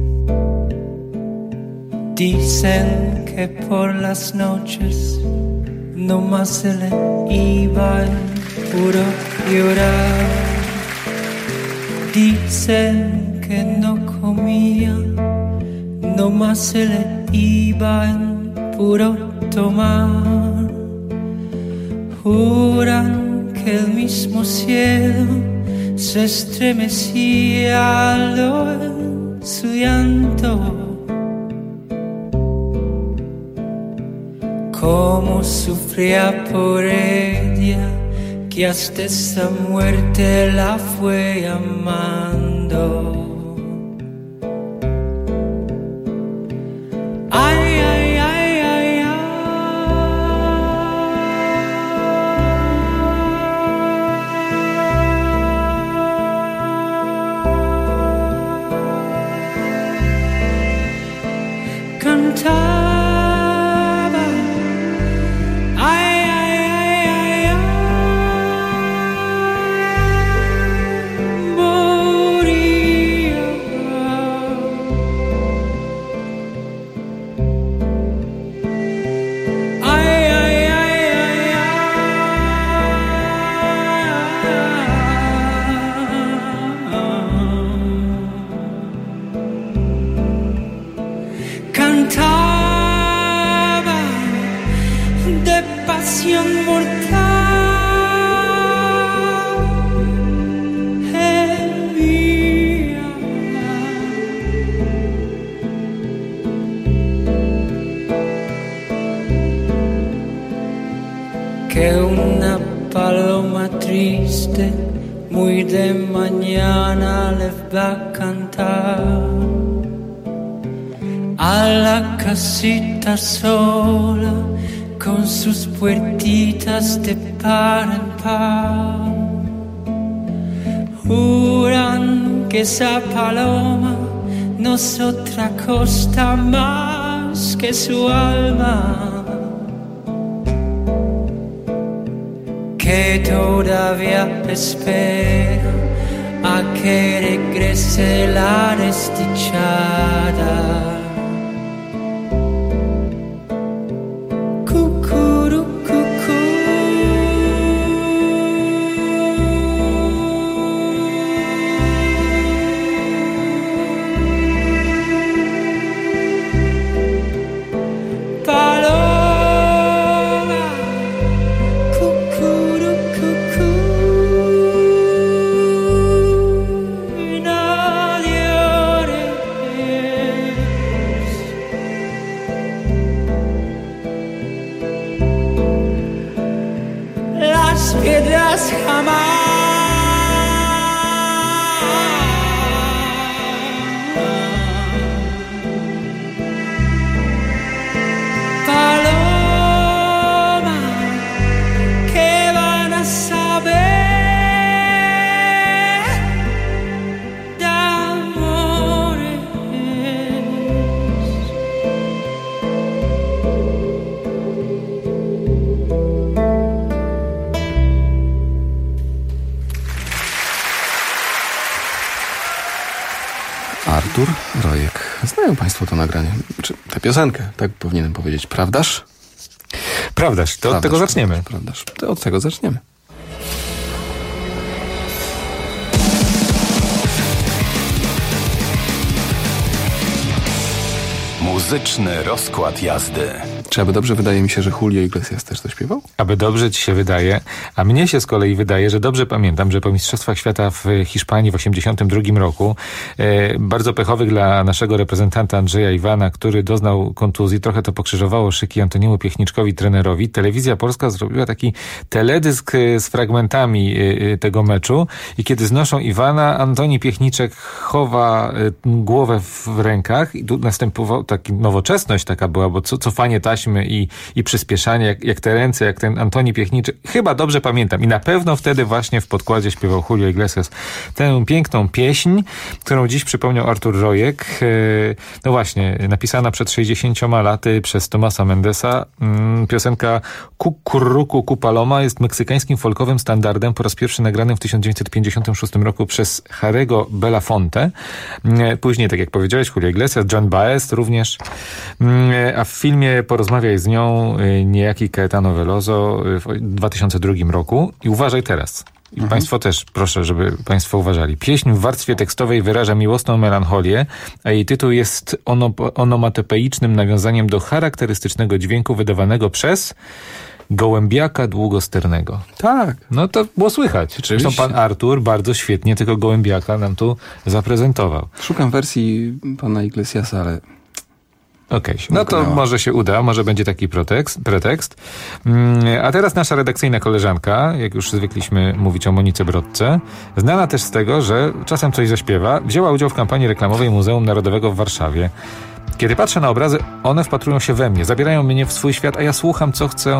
Dicen que por las noches no más se le iba el puro llorar. Dicen que no comía, no más se le iba en puro tomar. Juran que el mismo cielo se estremecía al oír su llanto. Cómo sufría por ella, que hasta esa muerte la fue amando. Ay, ay, ay, ay, ay. Cantaba. Boy triste, muy de mañana les va a cantar a la casita sola con sus puertitas de par en par. Juran que esa paloma no es otra cosa más que su alma, que todavía espera a que regrese la desdichada. Piedras jamás paloma, que van a saber de amores. Artur Rojek. Znają Państwo to nagranie, czy tę piosenkę, tak powinienem powiedzieć. Prawdaż? Prawdaż, to od tego zaczniemy. Prawdaż, to od tego zaczniemy. Muzyczny rozkład jazdy. Czy aby dobrze wydaje mi się, że Julio Iglesias też to śpiewał? Aby dobrze ci się wydaje, a mnie się z kolei wydaje, że dobrze pamiętam, że po Mistrzostwach Świata w Hiszpanii w 1982 roku, bardzo pechowych dla naszego reprezentanta Andrzeja Iwana, który doznał kontuzji, trochę to pokrzyżowało szyki Antoniemu Piechniczkowi, trenerowi. Telewizja Polska zrobiła taki teledysk z fragmentami tego meczu i kiedy znoszą Iwana, Antoni Piechniczek chowa głowę w rękach i tu następował taka nowoczesność taka była, bo cofanie taśmy i przyspieszanie, jak te ręce, jak ten Antoni Piechniczek. Chyba dobrze pamiętam. I na pewno wtedy właśnie w podkładzie śpiewał Julio Iglesias tę piękną pieśń, którą dziś przypomniał Artur Rojek. No właśnie, napisana przed 60 laty przez Tomasa Mendesa. Piosenka Cucurrucu Paloma jest meksykańskim folkowym standardem, po raz pierwszy nagranym w 1956 roku przez Harry'ego Belafonte. Później, tak jak powiedziałeś, Julio Iglesias, John Baez również. A w filmie Porozmawiaj z nią niejaki Caetano Veloso w 2002 roku. I uważaj teraz. I Państwo też, proszę, żeby Państwo uważali. Pieśń w warstwie tekstowej wyraża miłosną melancholię, a jej tytuł jest onomatopeicznym nawiązaniem do charakterystycznego dźwięku wydawanego przez gołębiaka długosternego. Tak. No to było słychać. Zresztą pan Artur bardzo świetnie tego gołębiaka nam tu zaprezentował. Szukam wersji pana Iglesiasa, ale... Okej, no to może się uda, może będzie taki pretekst. A teraz nasza redakcyjna koleżanka, jak już zwykliśmy mówić o Monice Brodce, znana też z tego, że czasem coś zaśpiewa, wzięła udział w kampanii reklamowej Muzeum Narodowego w Warszawie. Kiedy patrzę na obrazy, one wpatrują się we mnie, zabierają mnie w swój świat, a ja słucham,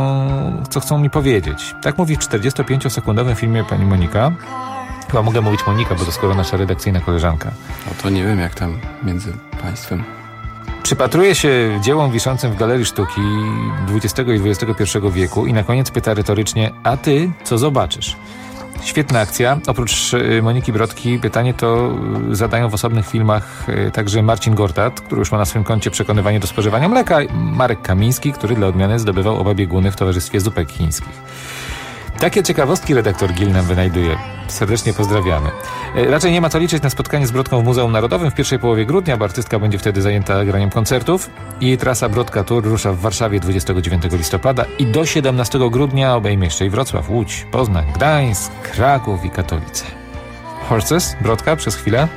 co chcą mi powiedzieć. Tak mówi w 45-sekundowym filmie pani Monika. Chyba mogę mówić Monika, bo to skoro nasza redakcyjna koleżanka. No to nie wiem, jak tam między państwem. Przypatruje się dziełom wiszącym w Galerii Sztuki XX i XXI wieku i na koniec pyta retorycznie, a ty co zobaczysz? Świetna akcja. Oprócz Moniki Brodki pytanie to zadają w osobnych filmach także Marcin Gortat, który już ma na swym koncie przekonywanie do spożywania mleka, Marek Kamiński, który dla odmiany zdobywał oba bieguny w towarzystwie zupek chińskich. Takie ciekawostki redaktor Gil nam wynajduje. Serdecznie pozdrawiamy. Raczej nie ma co liczyć na spotkanie z Brodką w Muzeum Narodowym w pierwszej połowie grudnia, bo artystka będzie wtedy zajęta graniem koncertów. Jej trasa Brodka Tour rusza w Warszawie 29 listopada i do 17 grudnia obejmie jeszcze i Wrocław, Łódź, Poznań, Gdańsk, Kraków i Katowice. Horses, Brodka przez chwilę.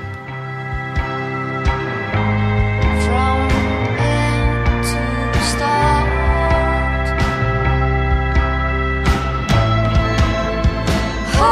Oh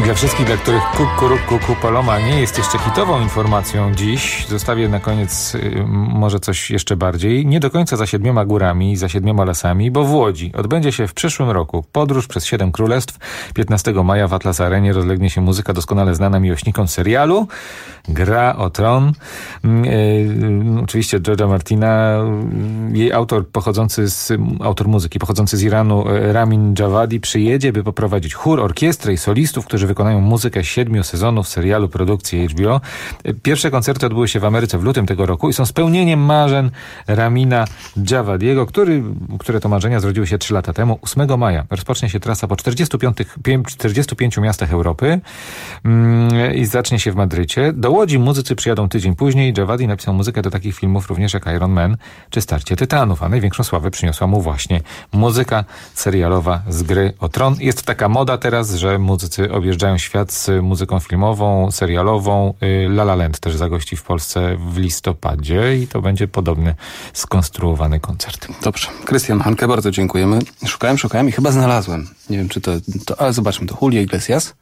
Dla wszystkich, dla których Kuku Paloma nie jest jeszcze hitową informacją dziś, zostawię na koniec może coś jeszcze bardziej. Nie do końca za 7 górami, za 7 lasami, bo w Łodzi odbędzie się w przyszłym roku podróż przez 7 królestw. 15 maja w Atlas Arenie rozlegnie się muzyka doskonale znana miłośnikom serialu Gra o Tron. Oczywiście George'a Martina, jej autor muzyki pochodzący z Iranu, Ramin Djawadi, przyjedzie, by poprowadzić chór, orkiestrę i solistów, którzy wykonają muzykę 7 sezonów serialu produkcji HBO. Pierwsze koncerty odbyły się w Ameryce w lutym tego roku i są spełnieniem marzeń Ramina Djawadiego, które to marzenia zrodziły się 3 lata temu. 8 maja rozpocznie się trasa po 45 miastach Europy i zacznie się w Madrycie. Do Łodzi muzycy przyjadą tydzień później. Djawadi napisał muzykę do takich filmów również jak Iron Man czy Starcie Tytanów, a największą sławę przyniosła mu właśnie muzyka serialowa z Gry o Tron. Jest taka moda teraz, że muzycy objeżdżają świat z muzyką filmową, serialową. La La Land też zagości w Polsce w listopadzie i to będzie podobny skonstruowany koncert. Dobrze. Krystian Hanke, bardzo dziękujemy. Szukałem i chyba znalazłem. Nie wiem, czy to ale zobaczmy, to Julio Iglesias?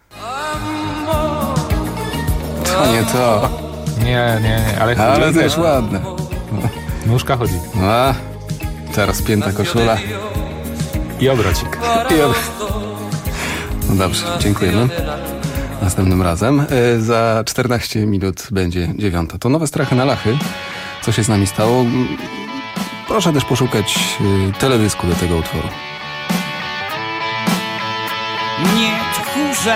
To nie to. Nie, ale też ładne. Nóżka chodzi. A, teraz pięta koszula. I obrocik. No dobrze, dziękujemy. Następnym razem. Za 14 minut będzie 9. To Nowe Strachy na Lachy. Co się z nami stało? Proszę też poszukać teledysku do tego utworu. Nie tchórze,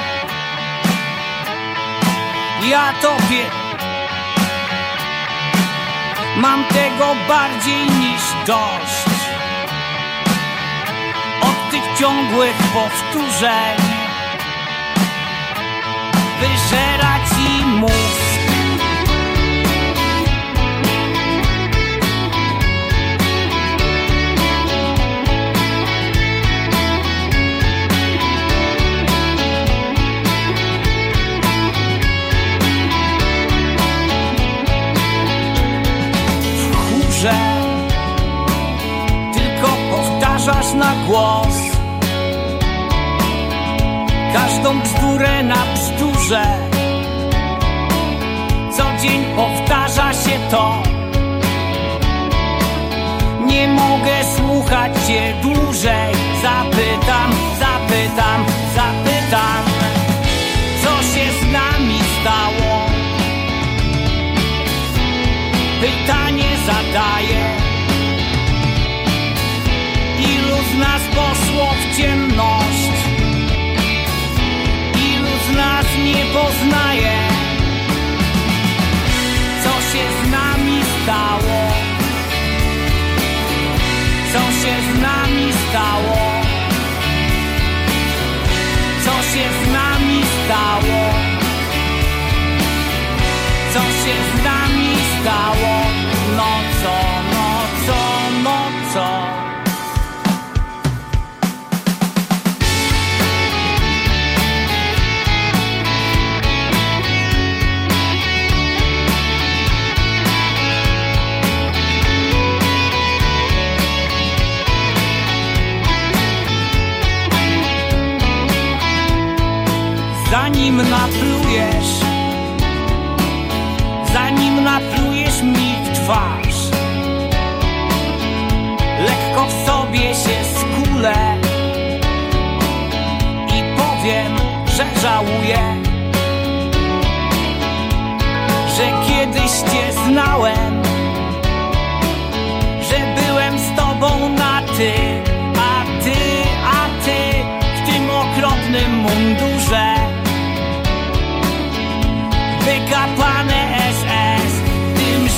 ja tobie mam tego bardziej niż dość. Od tych ciągłych powtórzeń wyżera ci mózg. Tylko powtarzasz na głos każdą bzdurę na bzdurze. Co dzień powtarza się to. Nie mogę słuchać cię dłużej. Zapytam, co się z nami stało? Pytanie zadaję. Ilu z nas poszło w ciemność? Ilu z nas nie poznaje? Co się z nami stało? Co się z nami stało? Co się z nami stało? Co się z nami stało? No co? Zanim naplujesz mi w twarz, lekko w sobie się skulę i powiem, że żałuję, że kiedyś cię znałem, że byłem z tobą na ty, a ty w tym okropnym mundurze. Wykapane SS, tym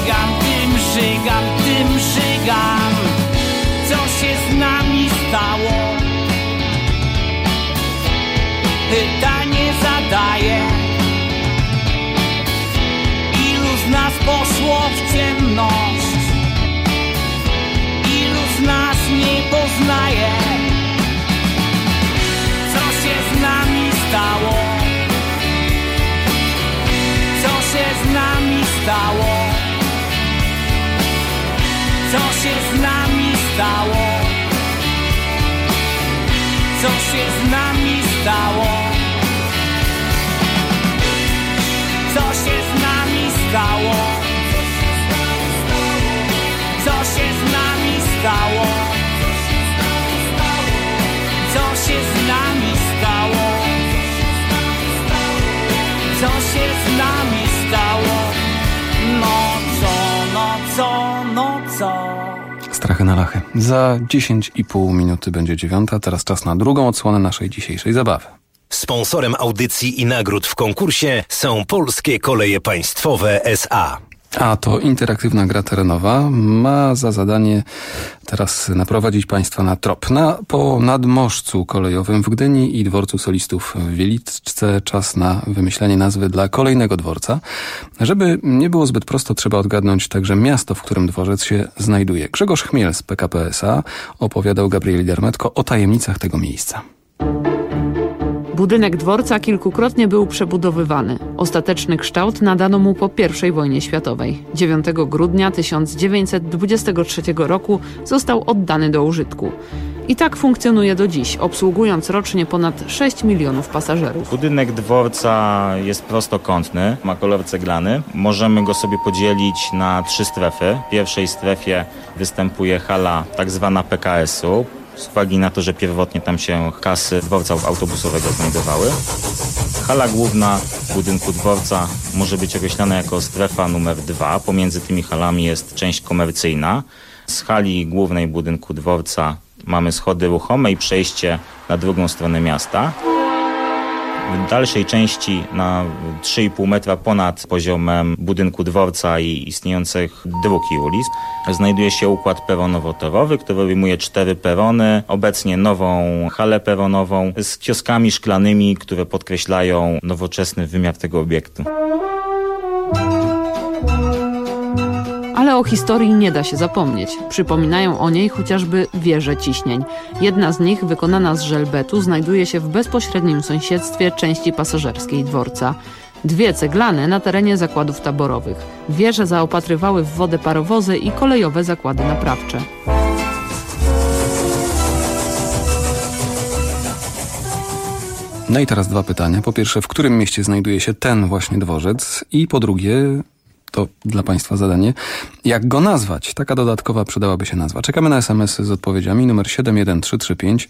żygam. Co się z nami stało? Pytanie zadaję. Ilu z nas poszło w ciemność? Ilu z nas nie poznaje? Co się z nami stało? Co się z nami stało? Co się z nami stało? Co się z nami stało? Co się z nami stało? Co się z nami stało? Co się z nami stało? Co się z nami stało? No co? Strachy na lachy. Za 10,5 minuty będzie 9. Teraz czas na drugą odsłonę naszej dzisiejszej zabawy. Sponsorem audycji i nagród w konkursie są Polskie Koleje Państwowe S.A. A to interaktywna gra terenowa ma za zadanie teraz naprowadzić Państwa na trop. Po nadmorzcu kolejowym w Gdyni i dworcu solistów w Wieliczce czas na wymyślenie nazwy dla kolejnego dworca. Żeby nie było zbyt prosto, trzeba odgadnąć także miasto, w którym dworzec się znajduje. Grzegorz Chmiel z PKP S.A. opowiadał Gabrieli Dermetko o tajemnicach tego miejsca. Budynek dworca kilkukrotnie był przebudowywany. Ostateczny kształt nadano mu po I wojnie światowej. 9 grudnia 1923 roku został oddany do użytku. I tak funkcjonuje do dziś, obsługując rocznie ponad 6 milionów pasażerów. Budynek dworca jest prostokątny, ma kolor ceglany. Możemy go sobie podzielić na 3 strefy. W pierwszej strefie występuje hala tak zwana PKS-u. Z uwagi na to, że pierwotnie tam się kasy dworca autobusowego znajdowały. Hala główna budynku dworca może być określana jako strefa numer 2. Pomiędzy tymi halami jest część komercyjna. Z hali głównej budynku dworca mamy schody ruchome i przejście na drugą stronę miasta. W dalszej części na 3,5 metra ponad poziomem budynku dworca i istniejących dróg i ulic znajduje się układ peronowo-torowy, który obejmuje 4 perony, obecnie nową halę peronową z kioskami szklanymi, które podkreślają nowoczesny wymiar tego obiektu. Ale o historii nie da się zapomnieć. Przypominają o niej chociażby wieże ciśnień. Jedna z nich, wykonana z żelbetu, znajduje się w bezpośrednim sąsiedztwie części pasażerskiej dworca. 2 ceglane na terenie zakładów taborowych. Wieże zaopatrywały w wodę parowozy i kolejowe zakłady naprawcze. No i teraz 2 pytania. Po pierwsze, w którym mieście znajduje się ten właśnie dworzec? I po drugie, to dla Państwa zadanie, jak go nazwać? Taka dodatkowa przydałaby się nazwa. Czekamy na SMS-y z odpowiedziami. Numer 71335,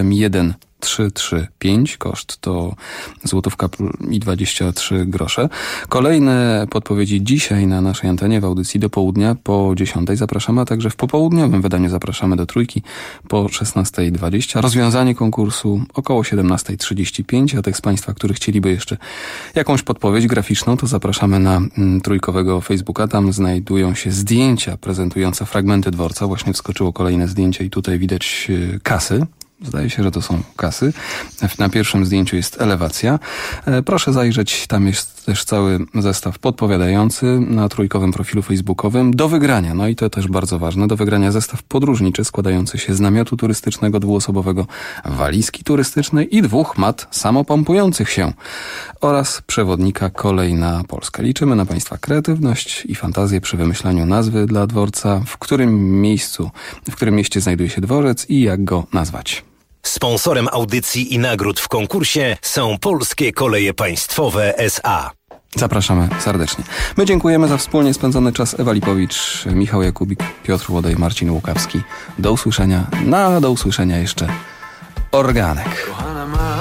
71335, koszt to złotówka i 23 grosze. Kolejne podpowiedzi dzisiaj na naszej antenie w audycji do południa po 10 zapraszamy, a także w popołudniowym wydaniu zapraszamy do Trójki po 16:20. Rozwiązanie konkursu około 17:35, a tych z Państwa, którzy chcieliby jeszcze jakąś podpowiedź graficzną, to zapraszamy na trójkowego Facebooka. Tam znajdują się zdjęcia prezentujące fragmenty dworca. Właśnie wskoczyło kolejne zdjęcie i tutaj widać kasy. Zdaje się, że to są kasy. Na pierwszym zdjęciu jest elewacja. Proszę zajrzeć, tam jest też cały zestaw podpowiadający na trójkowym profilu facebookowym. Do wygrania, no i to też bardzo ważne, do wygrania zestaw podróżniczy składający się z namiotu turystycznego 2-osobowego, walizki turystycznej i 2 mat samopompujących się oraz przewodnika Kolej na Polskę. Liczymy na Państwa kreatywność i fantazję przy wymyślaniu nazwy dla dworca, w którym mieście znajduje się dworzec i jak go nazwać. Sponsorem audycji i nagród w konkursie są Polskie Koleje Państwowe S.A. Zapraszamy serdecznie. My dziękujemy za wspólnie spędzony czas. Ewa Lipowicz, Michał Jakubik, Piotr Łodej, Marcin Łukawski. Do usłyszenia. Do usłyszenia jeszcze Organek. Kochana ma,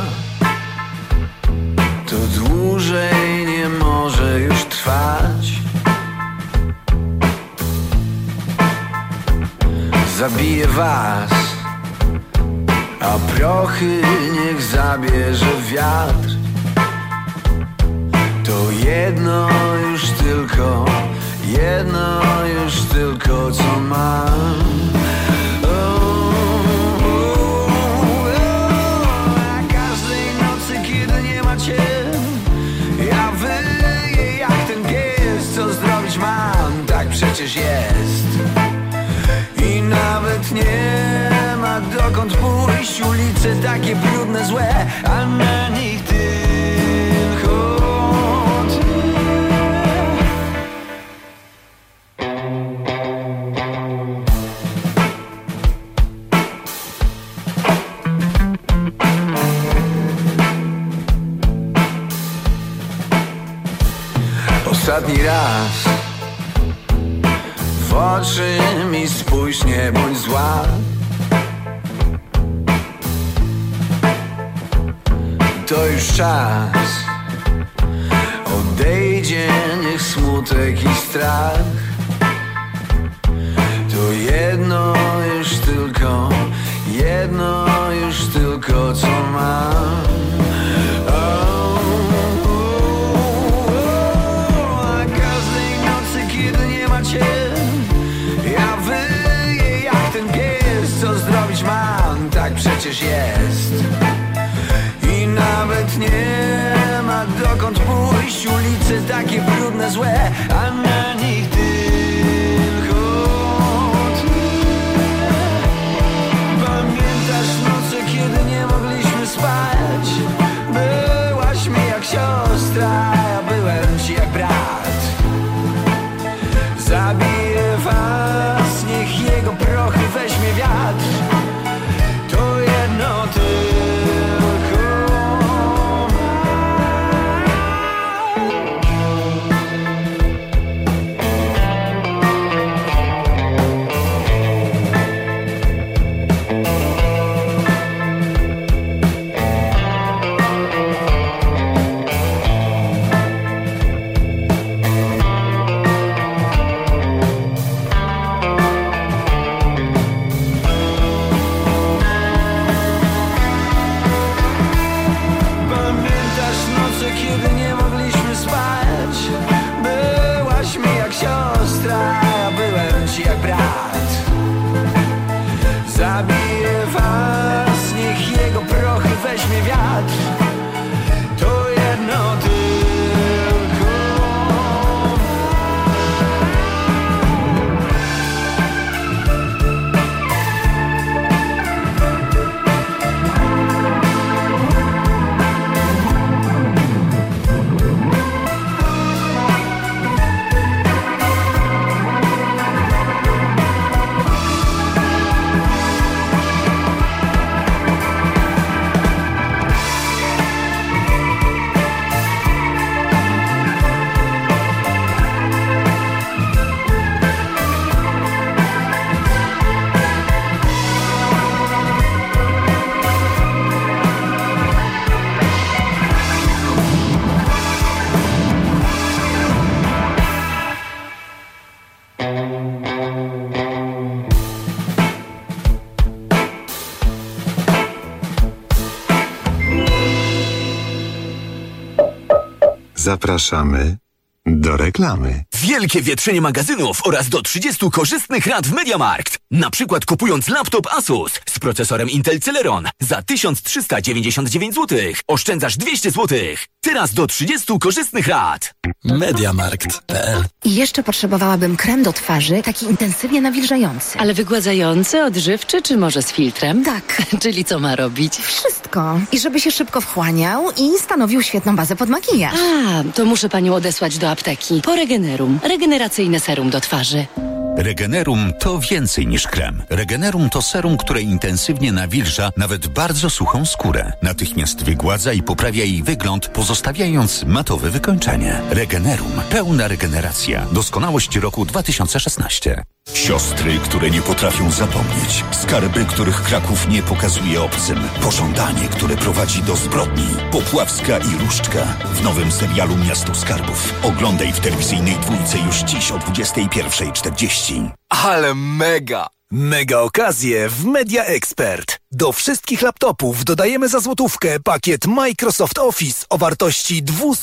to dłużej nie może już trwać. Zabije was, a prochy niech zabierze wiatr. To jedno już tylko co mam. A każdej nocy, kiedy nie ma cię, ja wyję jak ten pies. Co zrobić mam, tak przecież jest. I nawet nie ma dokąd pójść. Ulice takie brudne, złe, a na nich tylko ty. ostatni raz w oczy mi spójrz, nie bądź zła. To już czas, odejdzie niech smutek i strach. To jedno już tylko co mam. A każdej nocy, kiedy nie ma cię, ja wyję jak ten pies. Co zrobić mam, tak przecież jest. I nawet nie ma dokąd pójść. Ulice takie brudne, złe, a na nich ty. Kiedy nie mogliśmy spać, byłaś mi jak siostra, ja byłem ci jak brat. Zabiję was, niech jego prochy weźmie wiatr. To jedno tylko zabiję was, niech jego prochy weźmie wiatr. To jedno tylko. Zapraszamy do reklamy. Wielkie wietrzenie magazynów oraz do 30 korzystnych rat w MediaMarkt. Na przykład kupując laptop Asus z procesorem Intel Celeron za 1399 zł oszczędzasz 200 zł. Teraz do 30 korzystnych rat. MediaMarkt.pl. I jeszcze potrzebowałabym krem do twarzy, taki intensywnie nawilżający. Ale wygładzający, odżywczy czy może z filtrem? Tak. Czyli co ma robić? Wszystko. I żeby się szybko wchłaniał i stanowił świetną bazę pod makijaż. A, to muszę panią odesłać do apteki. Po Regenerum. Regeneracyjne serum do twarzy. Regenerum to więcej niż krem. Regenerum to serum, które intensywnie nawilża nawet bardzo suchą skórę. Natychmiast wygładza i poprawia jej wygląd, pozostawiając matowe wykończenie. Regenerum. Pełna regeneracja. Doskonałość roku 2016. Siostry, które nie potrafią zapomnieć. Skarby, których Kraków nie pokazuje obcym. Pożądanie, które prowadzi do zbrodni. Popławska i Różdżka. W nowym serialu Miasto Skarbów. Oglądaj w telewizyjnej dwójce już dziś o 21:40. Ale mega! Mega okazje w Media Expert. Do wszystkich laptopów dodajemy za złotówkę pakiet Microsoft Office o wartości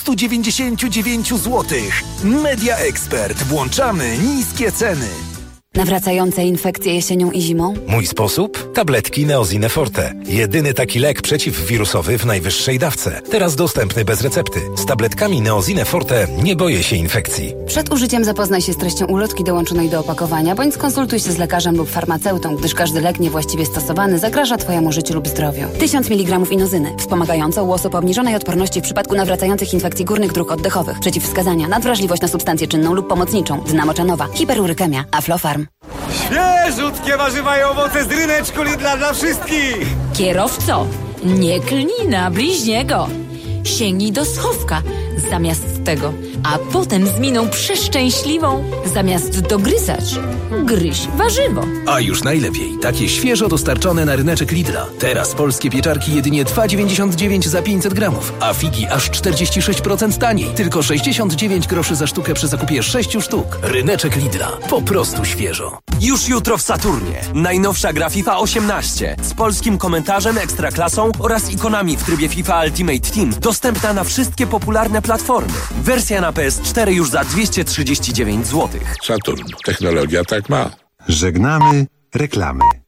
299 zł. Media Expert. Włączamy niskie ceny. Nawracające infekcje jesienią i zimą? Mój sposób? Tabletki Neozine Forte. Jedyny taki lek przeciwwirusowy w najwyższej dawce. Teraz dostępny bez recepty. Z tabletkami Neozine Forte nie boję się infekcji. Przed użyciem zapoznaj się z treścią ulotki dołączonej do opakowania, bądź skonsultuj się z lekarzem lub farmaceutą, gdyż każdy lek niewłaściwie stosowany zagraża Twojemu życiu lub zdrowiu. 1000 mg inozyny. Wspomagająca u osób o obniżonej odporności w przypadku nawracających infekcji górnych dróg oddechowych. Przeciwwskazania: nadwrażliwość na substancję czynną lub pomocniczą. Dna moczanowa. Hiperurykemia. Aflofarm. Świeżutkie warzywa i owoce z ryneczku Lidla dla wszystkich! Kierowco, nie klnij na bliźniego. Sięgnij do schowka. Zamiast tego a potem z miną przeszczęśliwą, zamiast dogryzać, gryź warzywo. A już najlepiej, takie świeżo dostarczone na ryneczek Lidla. Teraz polskie pieczarki jedynie 2,99 za 500 gramów, a figi aż 46% taniej. Tylko 69 groszy za sztukę przy zakupie 6 sztuk. Ryneczek Lidla. Po prostu świeżo. Już jutro w Saturnie. Najnowsza gra FIFA 18 z polskim komentarzem, ekstraklasą oraz ikonami w trybie FIFA Ultimate Team. Dostępna na wszystkie popularne platformy. Wersja na PS4 już za 239 zł. Saturn. Technologia tak ma. Żegnamy reklamy.